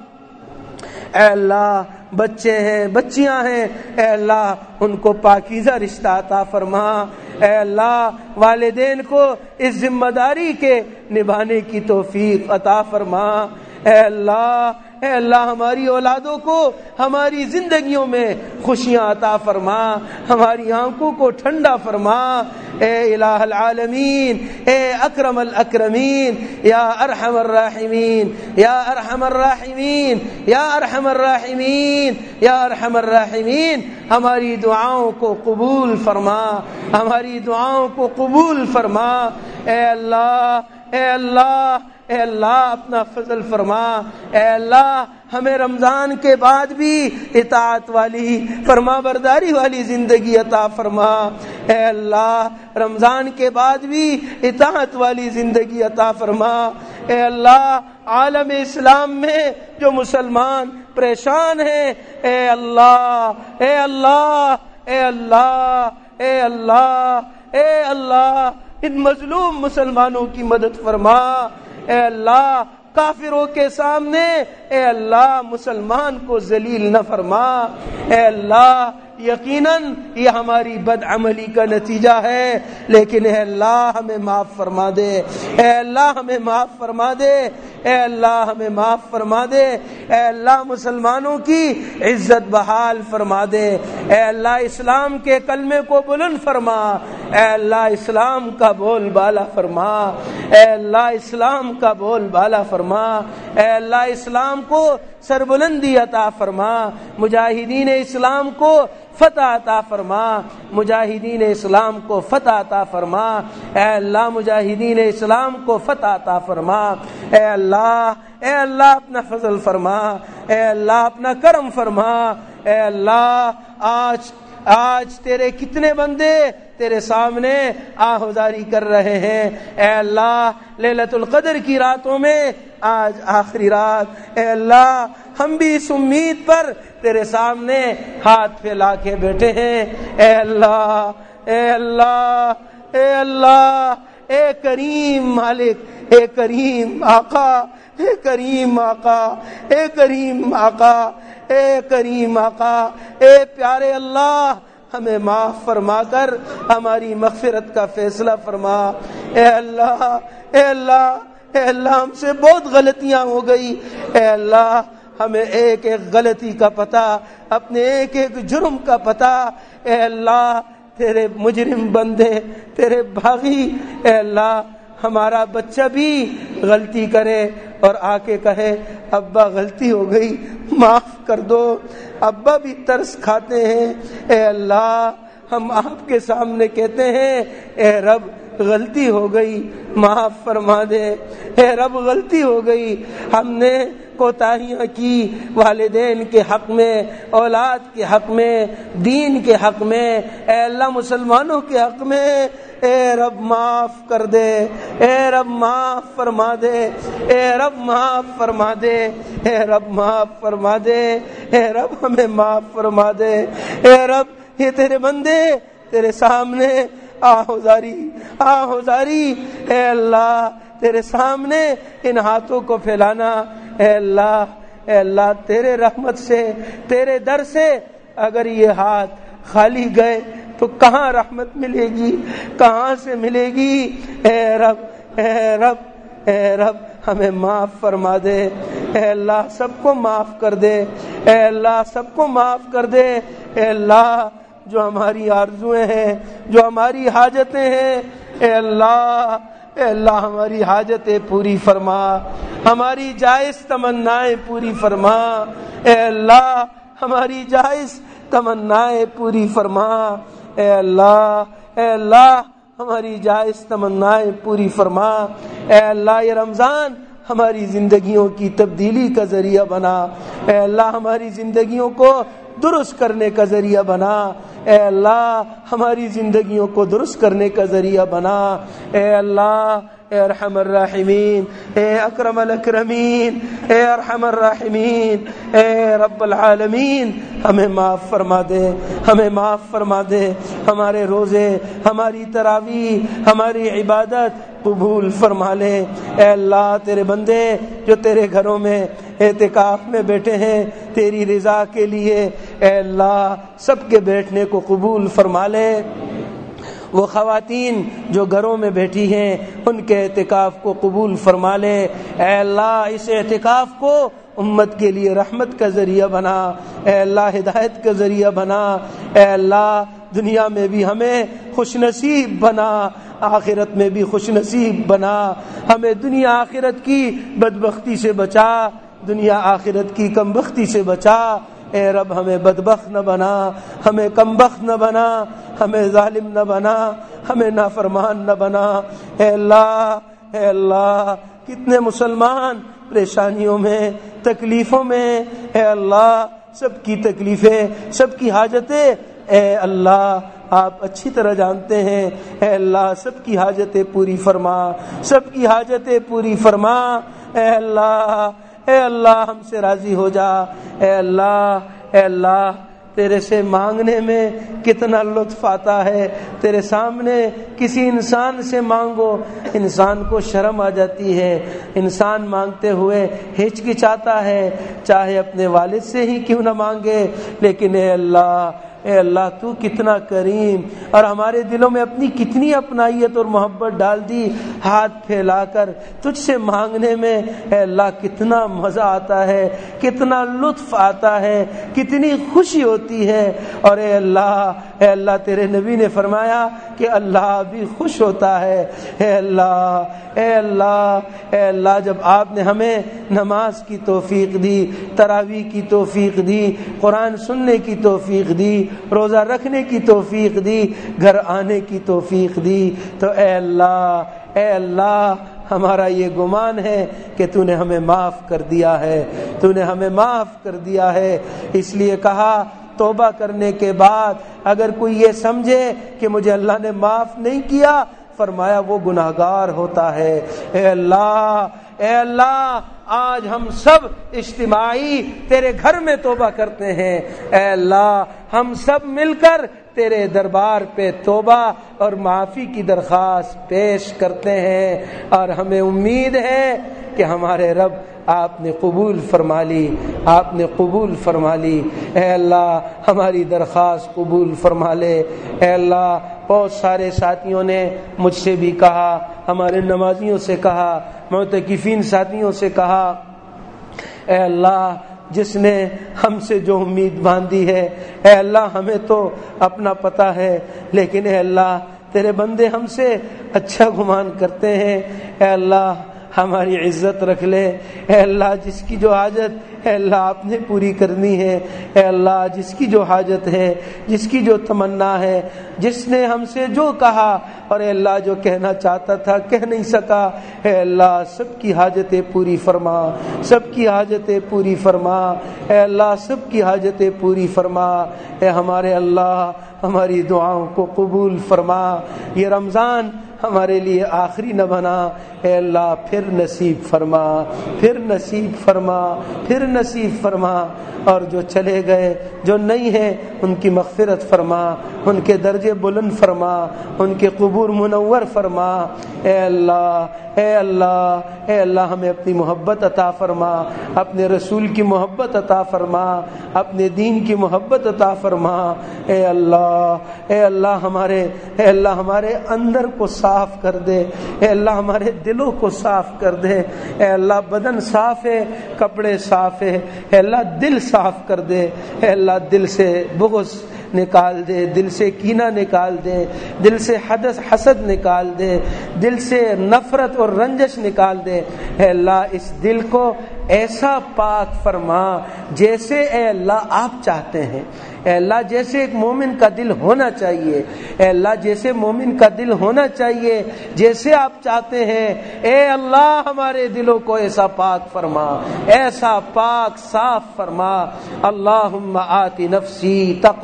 اے اللہ بچے ہیں بچیاں ہیں، اے اللہ ان کو پاکیزہ رشتہ عطا فرما، اے اللہ والدین کو اس ذمہ داری کے نبھانے کی توفیق عطا فرما، اے اللہ اے اللہ ہماری اولادوں کو ہماری زندگیوں میں خوشیاں عطا فرما، ہماری آنکھوں کو ٹھنڈا فرما، اے الہ العالمین، اے اکرم الاکرمین، یا ارحم الراحمین یا ارحم الراحمین یا ارحم الراحمین یا ارحم الراحمین، ہماری دعاؤں کو قبول فرما، ہماری دعاؤں کو قبول فرما، اے اللہ اے اللہ اے اللہ اپنا فضل فرما، اے اللہ ہمیں رمضان کے بعد بھی اطاعت والی فرما برداری والی زندگی عطا فرما، اے اللہ رمضان کے بعد بھی اطاعت والی زندگی عطا فرما، اے اللہ عالم اسلام میں جو مسلمان پریشان ہیں، اے اللہ اے اللہ اے اللہ اے اللہ اے اللہ ان مظلوم مسلمانوں کی مدد فرما، اے اللہ کافروں کے سامنے اے اللہ مسلمان کو ذلیل نہ فرما، اے اللہ یقیناً یہ ہماری بد عملی کا نتیجہ ہے، لیکن اے اللہ ہمیں معاف فرما دے، اے اللہ ہمیں معاف فرما دے، اے اللہ ہمیں معاف فرما دے، اے اللہ مسلمانوں کی عزت بحال فرما دے، اے اللہ اسلام کے کلمے کو بلند فرما، اے اللہ اسلام کا بول بالا فرما، اے اللہ اسلام کا بول بالا فرما، اے اللہ اسلام کو سربلندی عطا فرما، مجاہدین اسلام کو فتح عطا فرما، مجاہدین اسلام کو فتح عطا فرما، اے اللہ مجاہدین اسلام کو فتح عطا فرما، اے اللہ اے اللہ اپنا فضل فرما، اے اللہ اپنا کرم فرما، اے اللہ آج آج تیرے کتنے بندے تیرے سامنے آہوزاری کر رہے ہیں، اے اللہ لیلۃ القدر کی راتوں میں آج آخری رات، اے اللہ ہم بھی اس امید پر تیرے سامنے ہاتھ پھیلا کے بیٹھے ہیں، اے اللہ اے اللہ اے اللہ اے کریم مالک، اے کریم آقا، اے کریم آقا، اے کریم آقا، اے کریم آقا، اے پیارے اللہ ہمیں معاف فرما کر ہماری مغفرت کا فیصلہ فرما، اے اللہ اے اللہ اے اللہ ہم سے بہت غلطیاں ہو گئی، اے اللہ ہمیں ایک ایک غلطی کا پتہ، اپنے ایک ایک جرم کا پتہ، اے اللہ تیرے مجرم بندے تیرے باغی، اے اللہ ہمارا بچہ بھی غلطی کرے اور آ کے کہے ابا غلطی ہو گئی معاف کر دو، ابا بھی ترس کھاتے ہیں، اے اللہ ہم آپ کے سامنے کہتے ہیں اے رب غلطی ہو گئی معاف فرما دے، اے رب غلطی ہو گئی، ہم نے کوتاہیاں کی والدین کے حق میں، اولاد کے حق میں، دین کے حق میں، اے اللہ مسلمانوں کے حق میں، اے رب معاف کر دے، اے رب معاف فرما دے، اے رب معاف فرما دے، اے رب معاف فرما دے، اے رب ہمیں معاف فرما دے، اے رب یہ تیرے بندے تیرے سامنے آہوزاری آہوزاری اے اللہ تیرے سامنے ان ہاتھوں کو پھیلانا، اے اللہ اے اللہ تیرے رحمت سے تیرے در سے اگر یہ ہاتھ خالی گئے تو کہاں رحمت ملے گی، کہاں سے ملے گی، اے رب اے رب اے رب ہمیں معاف فرما دے، اے اللہ سب کو معاف کر دے، اے اللہ سب کو معاف کر دے، اے اللہ جو ہماری آرزویں ہیں، جو ہماری حاجتیں ہیں، اے اللہ اے اللہ ہماری حاجتیں پوری فرما، ہماری جائز تمنائیں پوری فرما، اے اللہ ہماری جائز تمنائیں پوری فرما، اے اللہ اے اللہ ہماری جائز تمنائیں پوری فرما، اے اللہ یہ رمضان ہماری زندگیوں کی تبدیلی کا ذریعہ بنا، اے اللہ ہماری زندگیوں کو درست کرنے کا ذریعہ بنا، اے اللہ ہماری زندگیوں کو درست کرنے کا ذریعہ بنا، اے اللہ اے ارحم الراحمین، اے اکرم الاکرمین، اے ارحم الراحمین، اے رب العالمین ہمیں معاف فرما دے، ہمیں معاف فرما دے، ہمارے روزے، ہماری تراویح، ہماری عبادت قبول فرما لے، اے اللہ تیرے بندے جو تیرے گھروں میں اعتکاف میں بیٹھے ہیں تیری رضا کے لیے، اے اللہ سب کے بیٹھنے کو قبول فرما لے، وہ خواتین جو گھروں میں بیٹھی ہیں ان کے اعتکاف کو قبول فرما لے، اے اللہ اس اعتکاف کو امت کے لیے رحمت کا ذریعہ بنا، اے اللہ ہدایت کا ذریعہ بنا، اے اللہ دنیا میں بھی ہمیں خوش نصیب بنا، آخرت میں بھی خوش نصیب بنا، ہمیں دنیا آخرت کی بدبختی سے بچا، دنیا آخرت کی کم بختی سے بچا، اے رب ہمیں بدبخت نہ بنا، ہمیں کم بخت نہ بنا، ہمیں ظالم نہ بنا، ہمیں نافرمان نہ بنا، اے اللہ اے اللہ کتنے مسلمان پریشانیوں میں، تکلیفوں میں، اے اللہ سب کی تکلیفیں، سب کی حاجتیں اے اللہ آپ اچھی طرح جانتے ہیں، اے اللہ سب کی حاجتیں پوری فرما، سب کی حاجتیں پوری فرما، اے اللہ اے اللہ ہم سے راضی ہو جا، اے اللہ اے اللہ تیرے سے مانگنے میں کتنا لطف آتا ہے، تیرے سامنے کسی انسان سے مانگو انسان کو شرم آ جاتی ہے، انسان مانگتے ہوئے ہچکچاتا ہے، چاہے اپنے والد سے ہی کیوں نہ مانگے، لیکن اے اللہ اے اللہ تو کتنا کریم، اور ہمارے دلوں میں اپنی کتنی اپنائیت اور محبت ڈال دی، ہاتھ پھیلا کر تجھ سے مانگنے میں اے اللہ کتنا مزہ آتا ہے، کتنا لطف آتا ہے، کتنی خوشی ہوتی ہے، اور اے اللہ اے اللہ تیرے نبی نے فرمایا کہ اللہ بھی خوش ہوتا ہے، اے اللہ اے اللہ اے اللہ جب آپ نے ہمیں نماز کی توفیق دی، تراویح کی توفیق دی، قرآن سننے کی توفیق دی، روزہ رکھنے کی توفیق دی، گھر آنے کی توفیق دی، تو اے اللہ اے اللہ ہمارا یہ گمان ہے کہ تو نے ہمیں معاف کر دیا ہے، تو نے ہمیں معاف کر دیا ہے، اس لیے کہا توبہ کرنے کے بعد اگر کوئی یہ سمجھے کہ مجھے اللہ نے معاف نہیں کیا، فرمایا وہ گناہگار ہوتا ہے، اے اللہ اے اللہ آج ہم سب اجتماعی تیرے گھر میں توبہ کرتے ہیں، اے اللہ ہم سب مل کر تیرے دربار پہ توبہ اور معافی کی درخواست پیش کرتے ہیں، اور ہمیں امید ہے کہ ہمارے رب آپ نے قبول فرما لی، آپ نے قبول فرما لی، اے اللہ ہماری درخواست قبول فرما لے، اے اللہ بہت سارے ساتھیوں نے مجھ سے بھی کہا، ہمارے نمازیوں سے کہا، معتکفین ساتھیوں سے کہا، اے اللہ جس نے ہم سے جو امید باندھی ہے، اے اللہ ہمیں تو اپنا پتہ ہے، لیکن اے اللہ تیرے بندے ہم سے اچھا گمان کرتے ہیں، اے اللہ ہماری عزت رکھ لے، اے اللہ جس کی جو حاجت اے اللہ آپ نے پوری کرنی ہے، اے اللہ جس کی جو حاجت ہے، جس کی جو تمنا ہے، جس نے ہم سے جو کہا اور اے اللہ جو کہنا چاہتا تھا کہہ نہیں سکا، اے اللہ سب کی حاجتیں پوری فرما، سب کی حاجتیں پوری فرما، اے اللہ سب کی حاجتیں پوری فرما، اے ہمارے اللہ ہماری دعاؤں کو قبول فرما، یہ رمضان ہمارے لیے آخری نہ بنا، اے اللہ پھر نصیب فرما، پھر نصیب فرما، پھر نصیب فرما، اور جو چلے گئے جو نہیں ہیں ان کی مغفرت فرما، ان کے درجے بلند فرما، ان کے قبور منور فرما، اے اللہ اے اللہ اے اللہ ہمیں اپنی محبت عطا فرما، اپنے رسول کی محبت عطا فرما، اپنے دین کی محبت عطا فرما، اے اللہ اے اللہ ہمارے اے اللہ ہمارے اندر کو صاف صاف کر دے، اے اللہ ہمارے دلوں کو صاف کر دے، اے اللہ بدن صاف ہے، کپڑے صاف ہے، اے اللہ دل صاف کر دے، اے اللہ دل سے بغض نکال دے، دل سے کینہ نکال دے، دل سے حدث حسد نکال دے، دل سے نفرت اور رنجش نکال دے، اے اللہ اس دل کو ایسا پاک فرما جیسے اے اللہ آپ چاہتے ہیں، اے اللہ جیسے ایک مومن کا دل ہونا چاہیے، اے اللہ جیسے مومن کا دل ہونا چاہیے، جیسے آپ چاہتے ہیں، اے اللہ ہمارے دلوں کو ایسا پاک فرما، ایسا پاک صاف فرما۔ اللہم آتی نفسی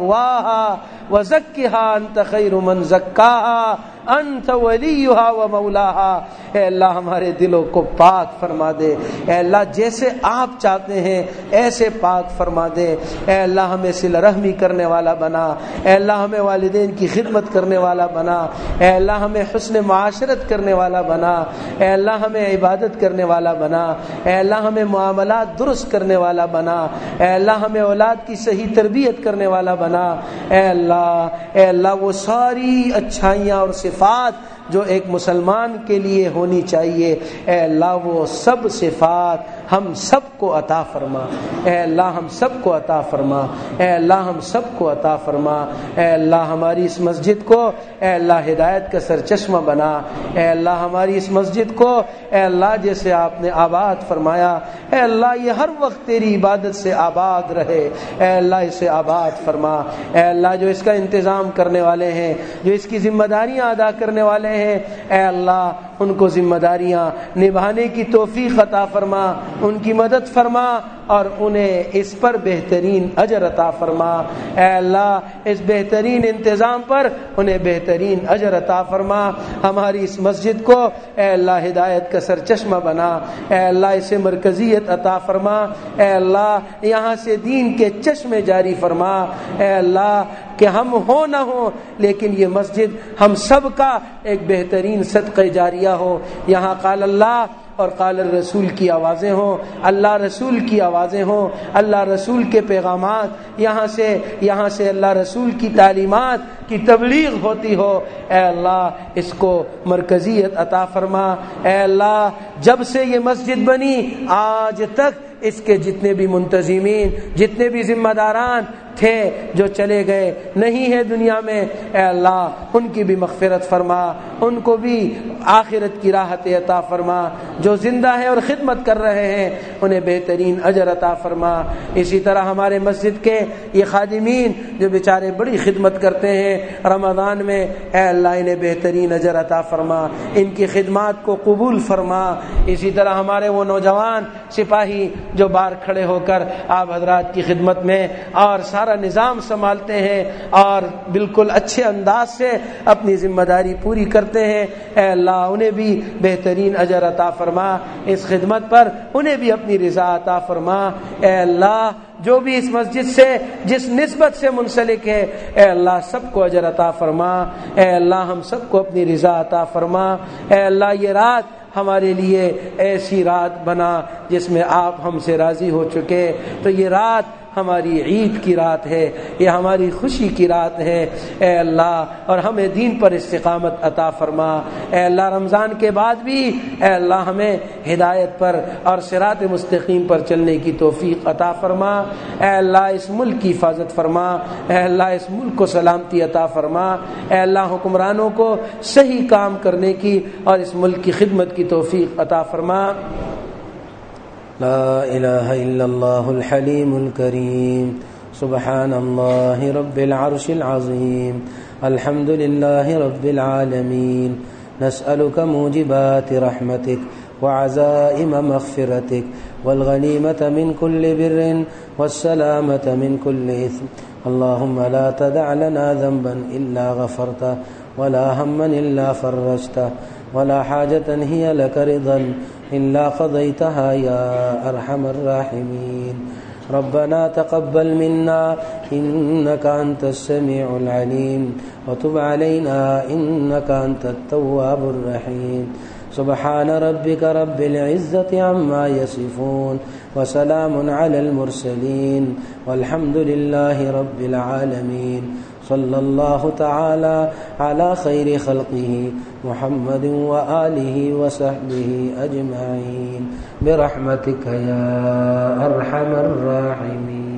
تقواہا وزکھا انت خیر من زکاہا انت ولیہا و مولاہا۔ اے اللہ ہمارے دلوں کو پاک فرما دے، اے اللہ جیسے آپ چاہتے ہیں ایسے پاک فرما دے، اے اللہ ہمیں صلہ رحمی کرنے والا بنا، اے اللہ ہمیں والدین کی خدمت کرنے والا بنا، اے اللہ ہمیں حسن معاشرت کرنے والا بنا، اے اللہ ہمیں عبادت کرنے والا بنا، اے اللہ ہمیں معاملات درست کرنے والا بنا، اے اللہ ہمیں اولاد کی صحیح تربیت کرنے والا بنا، اے اللہ اے اللہ وہ ساری اچھائیاں اور صفات جو ایک مسلمان کے لیے ہونی چاہیے، اے اللہ وہ سب صفات ہم سب کو عطا فرما، اے اللہ ہم سب کو عطا فرما، اے اللہ ہم سب کو عطا فرما، اے اللہ ہماری اس مسجد کو اے اللہ ہدایت کا سرچشمہ بنا، اے اللہ ہماری اس مسجد کو اے اللہ جیسے آپ نے آباد فرمایا، اے اللہ یہ ہر وقت تیری عبادت سے آباد رہے، اے اللہ اسے آباد فرما، اے اللہ جو اس کا انتظام کرنے والے ہیں، جو اس کی ذمہ داریاں ادا کرنے والے ہیں، اے اللہ ان کو ذمہ داریاں نبھانے کی توفیق عطا فرما، ان کی مدد فرما اور انہیں اس پر بہترین اجر عطا فرما، اے اللہ اس بہترین انتظام پر انہیں بہترین اجر عطا فرما، ہماری اس مسجد کو اے اللہ ہدایت کا سرچشمہ بنا، اے اللہ اسے مرکزیت عطا فرما، اے اللہ یہاں سے دین کے چشمے جاری فرما، اے اللہ کہ ہم ہو نہ ہو لیکن یہ مسجد ہم سب کا ایک بہترین صدقہ جاریہ ہو، یہاں قال اللہ اور قال الرسول کی آوازیں ہوں، اللہ رسول کی آوازیں ہوں، اللہ رسول کے پیغامات یہاں سے یہاں سے اللہ رسول کی تعلیمات کی تبلیغ ہوتی ہو، اے اللہ اس کو مرکزیت عطا فرما، اے اللہ جب سے یہ مسجد بنی آج تک اس کے جتنے بھی منتظمین، جتنے بھی ذمہ داران تھے جو چلے گئے نہیں ہے دنیا میں، اے اللہ ان کی بھی مغفرت فرما، ان کو بھی آخرت کی راحت عطا فرما، جو زندہ ہیں اور خدمت کر رہے ہیں انہیں بہترین اجر عطا فرما، اسی طرح ہمارے مسجد کے یہ خادمین جو بیچارے بڑی خدمت کرتے ہیں رمضان میں، اے اللہ انہیں بہترین اجر عطا فرما، ان کی خدمات کو قبول فرما، اسی طرح ہمارے وہ نوجوان سپاہی جو باہر کھڑے ہو کر آپ حضرات کی خدمت میں اور سارا نظام سنبھالتے ہیں اور بالکل اچھے انداز سے اپنی ذمہ داری پوری کرتے ہیں، اے اللہ انہیں بھی بہترین اجر عطا فرما، اس خدمت پر انہیں بھی اپنی رضا عطا فرما، اے اللہ جو بھی اس مسجد سے جس نسبت سے منسلک ہے اے اللہ سب کو اجر عطا فرما، اے اللہ ہم سب کو اپنی رضا عطا فرما، اے اللہ یہ رات ہمارے لیے ایسی رات بنا جس میں آپ ہم سے راضی ہو چکے، تو یہ رات ہماری عید کی رات ہے، یہ ہماری خوشی کی رات ہے، اے اللہ اور ہمیں دین پر استقامت عطا فرما، اے اللہ رمضان کے بعد بھی اے اللہ ہمیں ہدایت پر اور صراط مستقیم پر چلنے کی توفیق عطا فرما، اے اللہ اس ملک کی حفاظت فرما، اے اللہ اس ملک کو سلامتی عطا فرما، اے اللہ حکمرانوں کو صحیح کام کرنے کی اور اس ملک کی خدمت کی توفیق عطا فرما۔ لا الہ الا اللہ الحلیم الکریم سبحان اللہ رب العرش العظیم الحمد للہ رب العالمین نسألك موجبات رحمتك وعزائم مغفرتك والغنیمة من كل بر والسلامة من كل إثم اللهم لا تدع لنا ذنبا إلا غفرته ولا هما إلا فرجته ولا حاجة هي لك رضا إلا قضيتها يا أرحم الراحمين ربنا تقبل منا إنك أنت السميع العليم وتب علينا إنك أنت التواب الرحيم سبحان ربك رب العزة عما يصفون وسلام على المرسلين والحمد لله رب العالمين सल्लल्लाहु ताला अला खैरि खल्क़िही मुहम्मदिन व आलिही व सहबिही अजमाइन बिरहमतिका या अरहमर राहिमीन।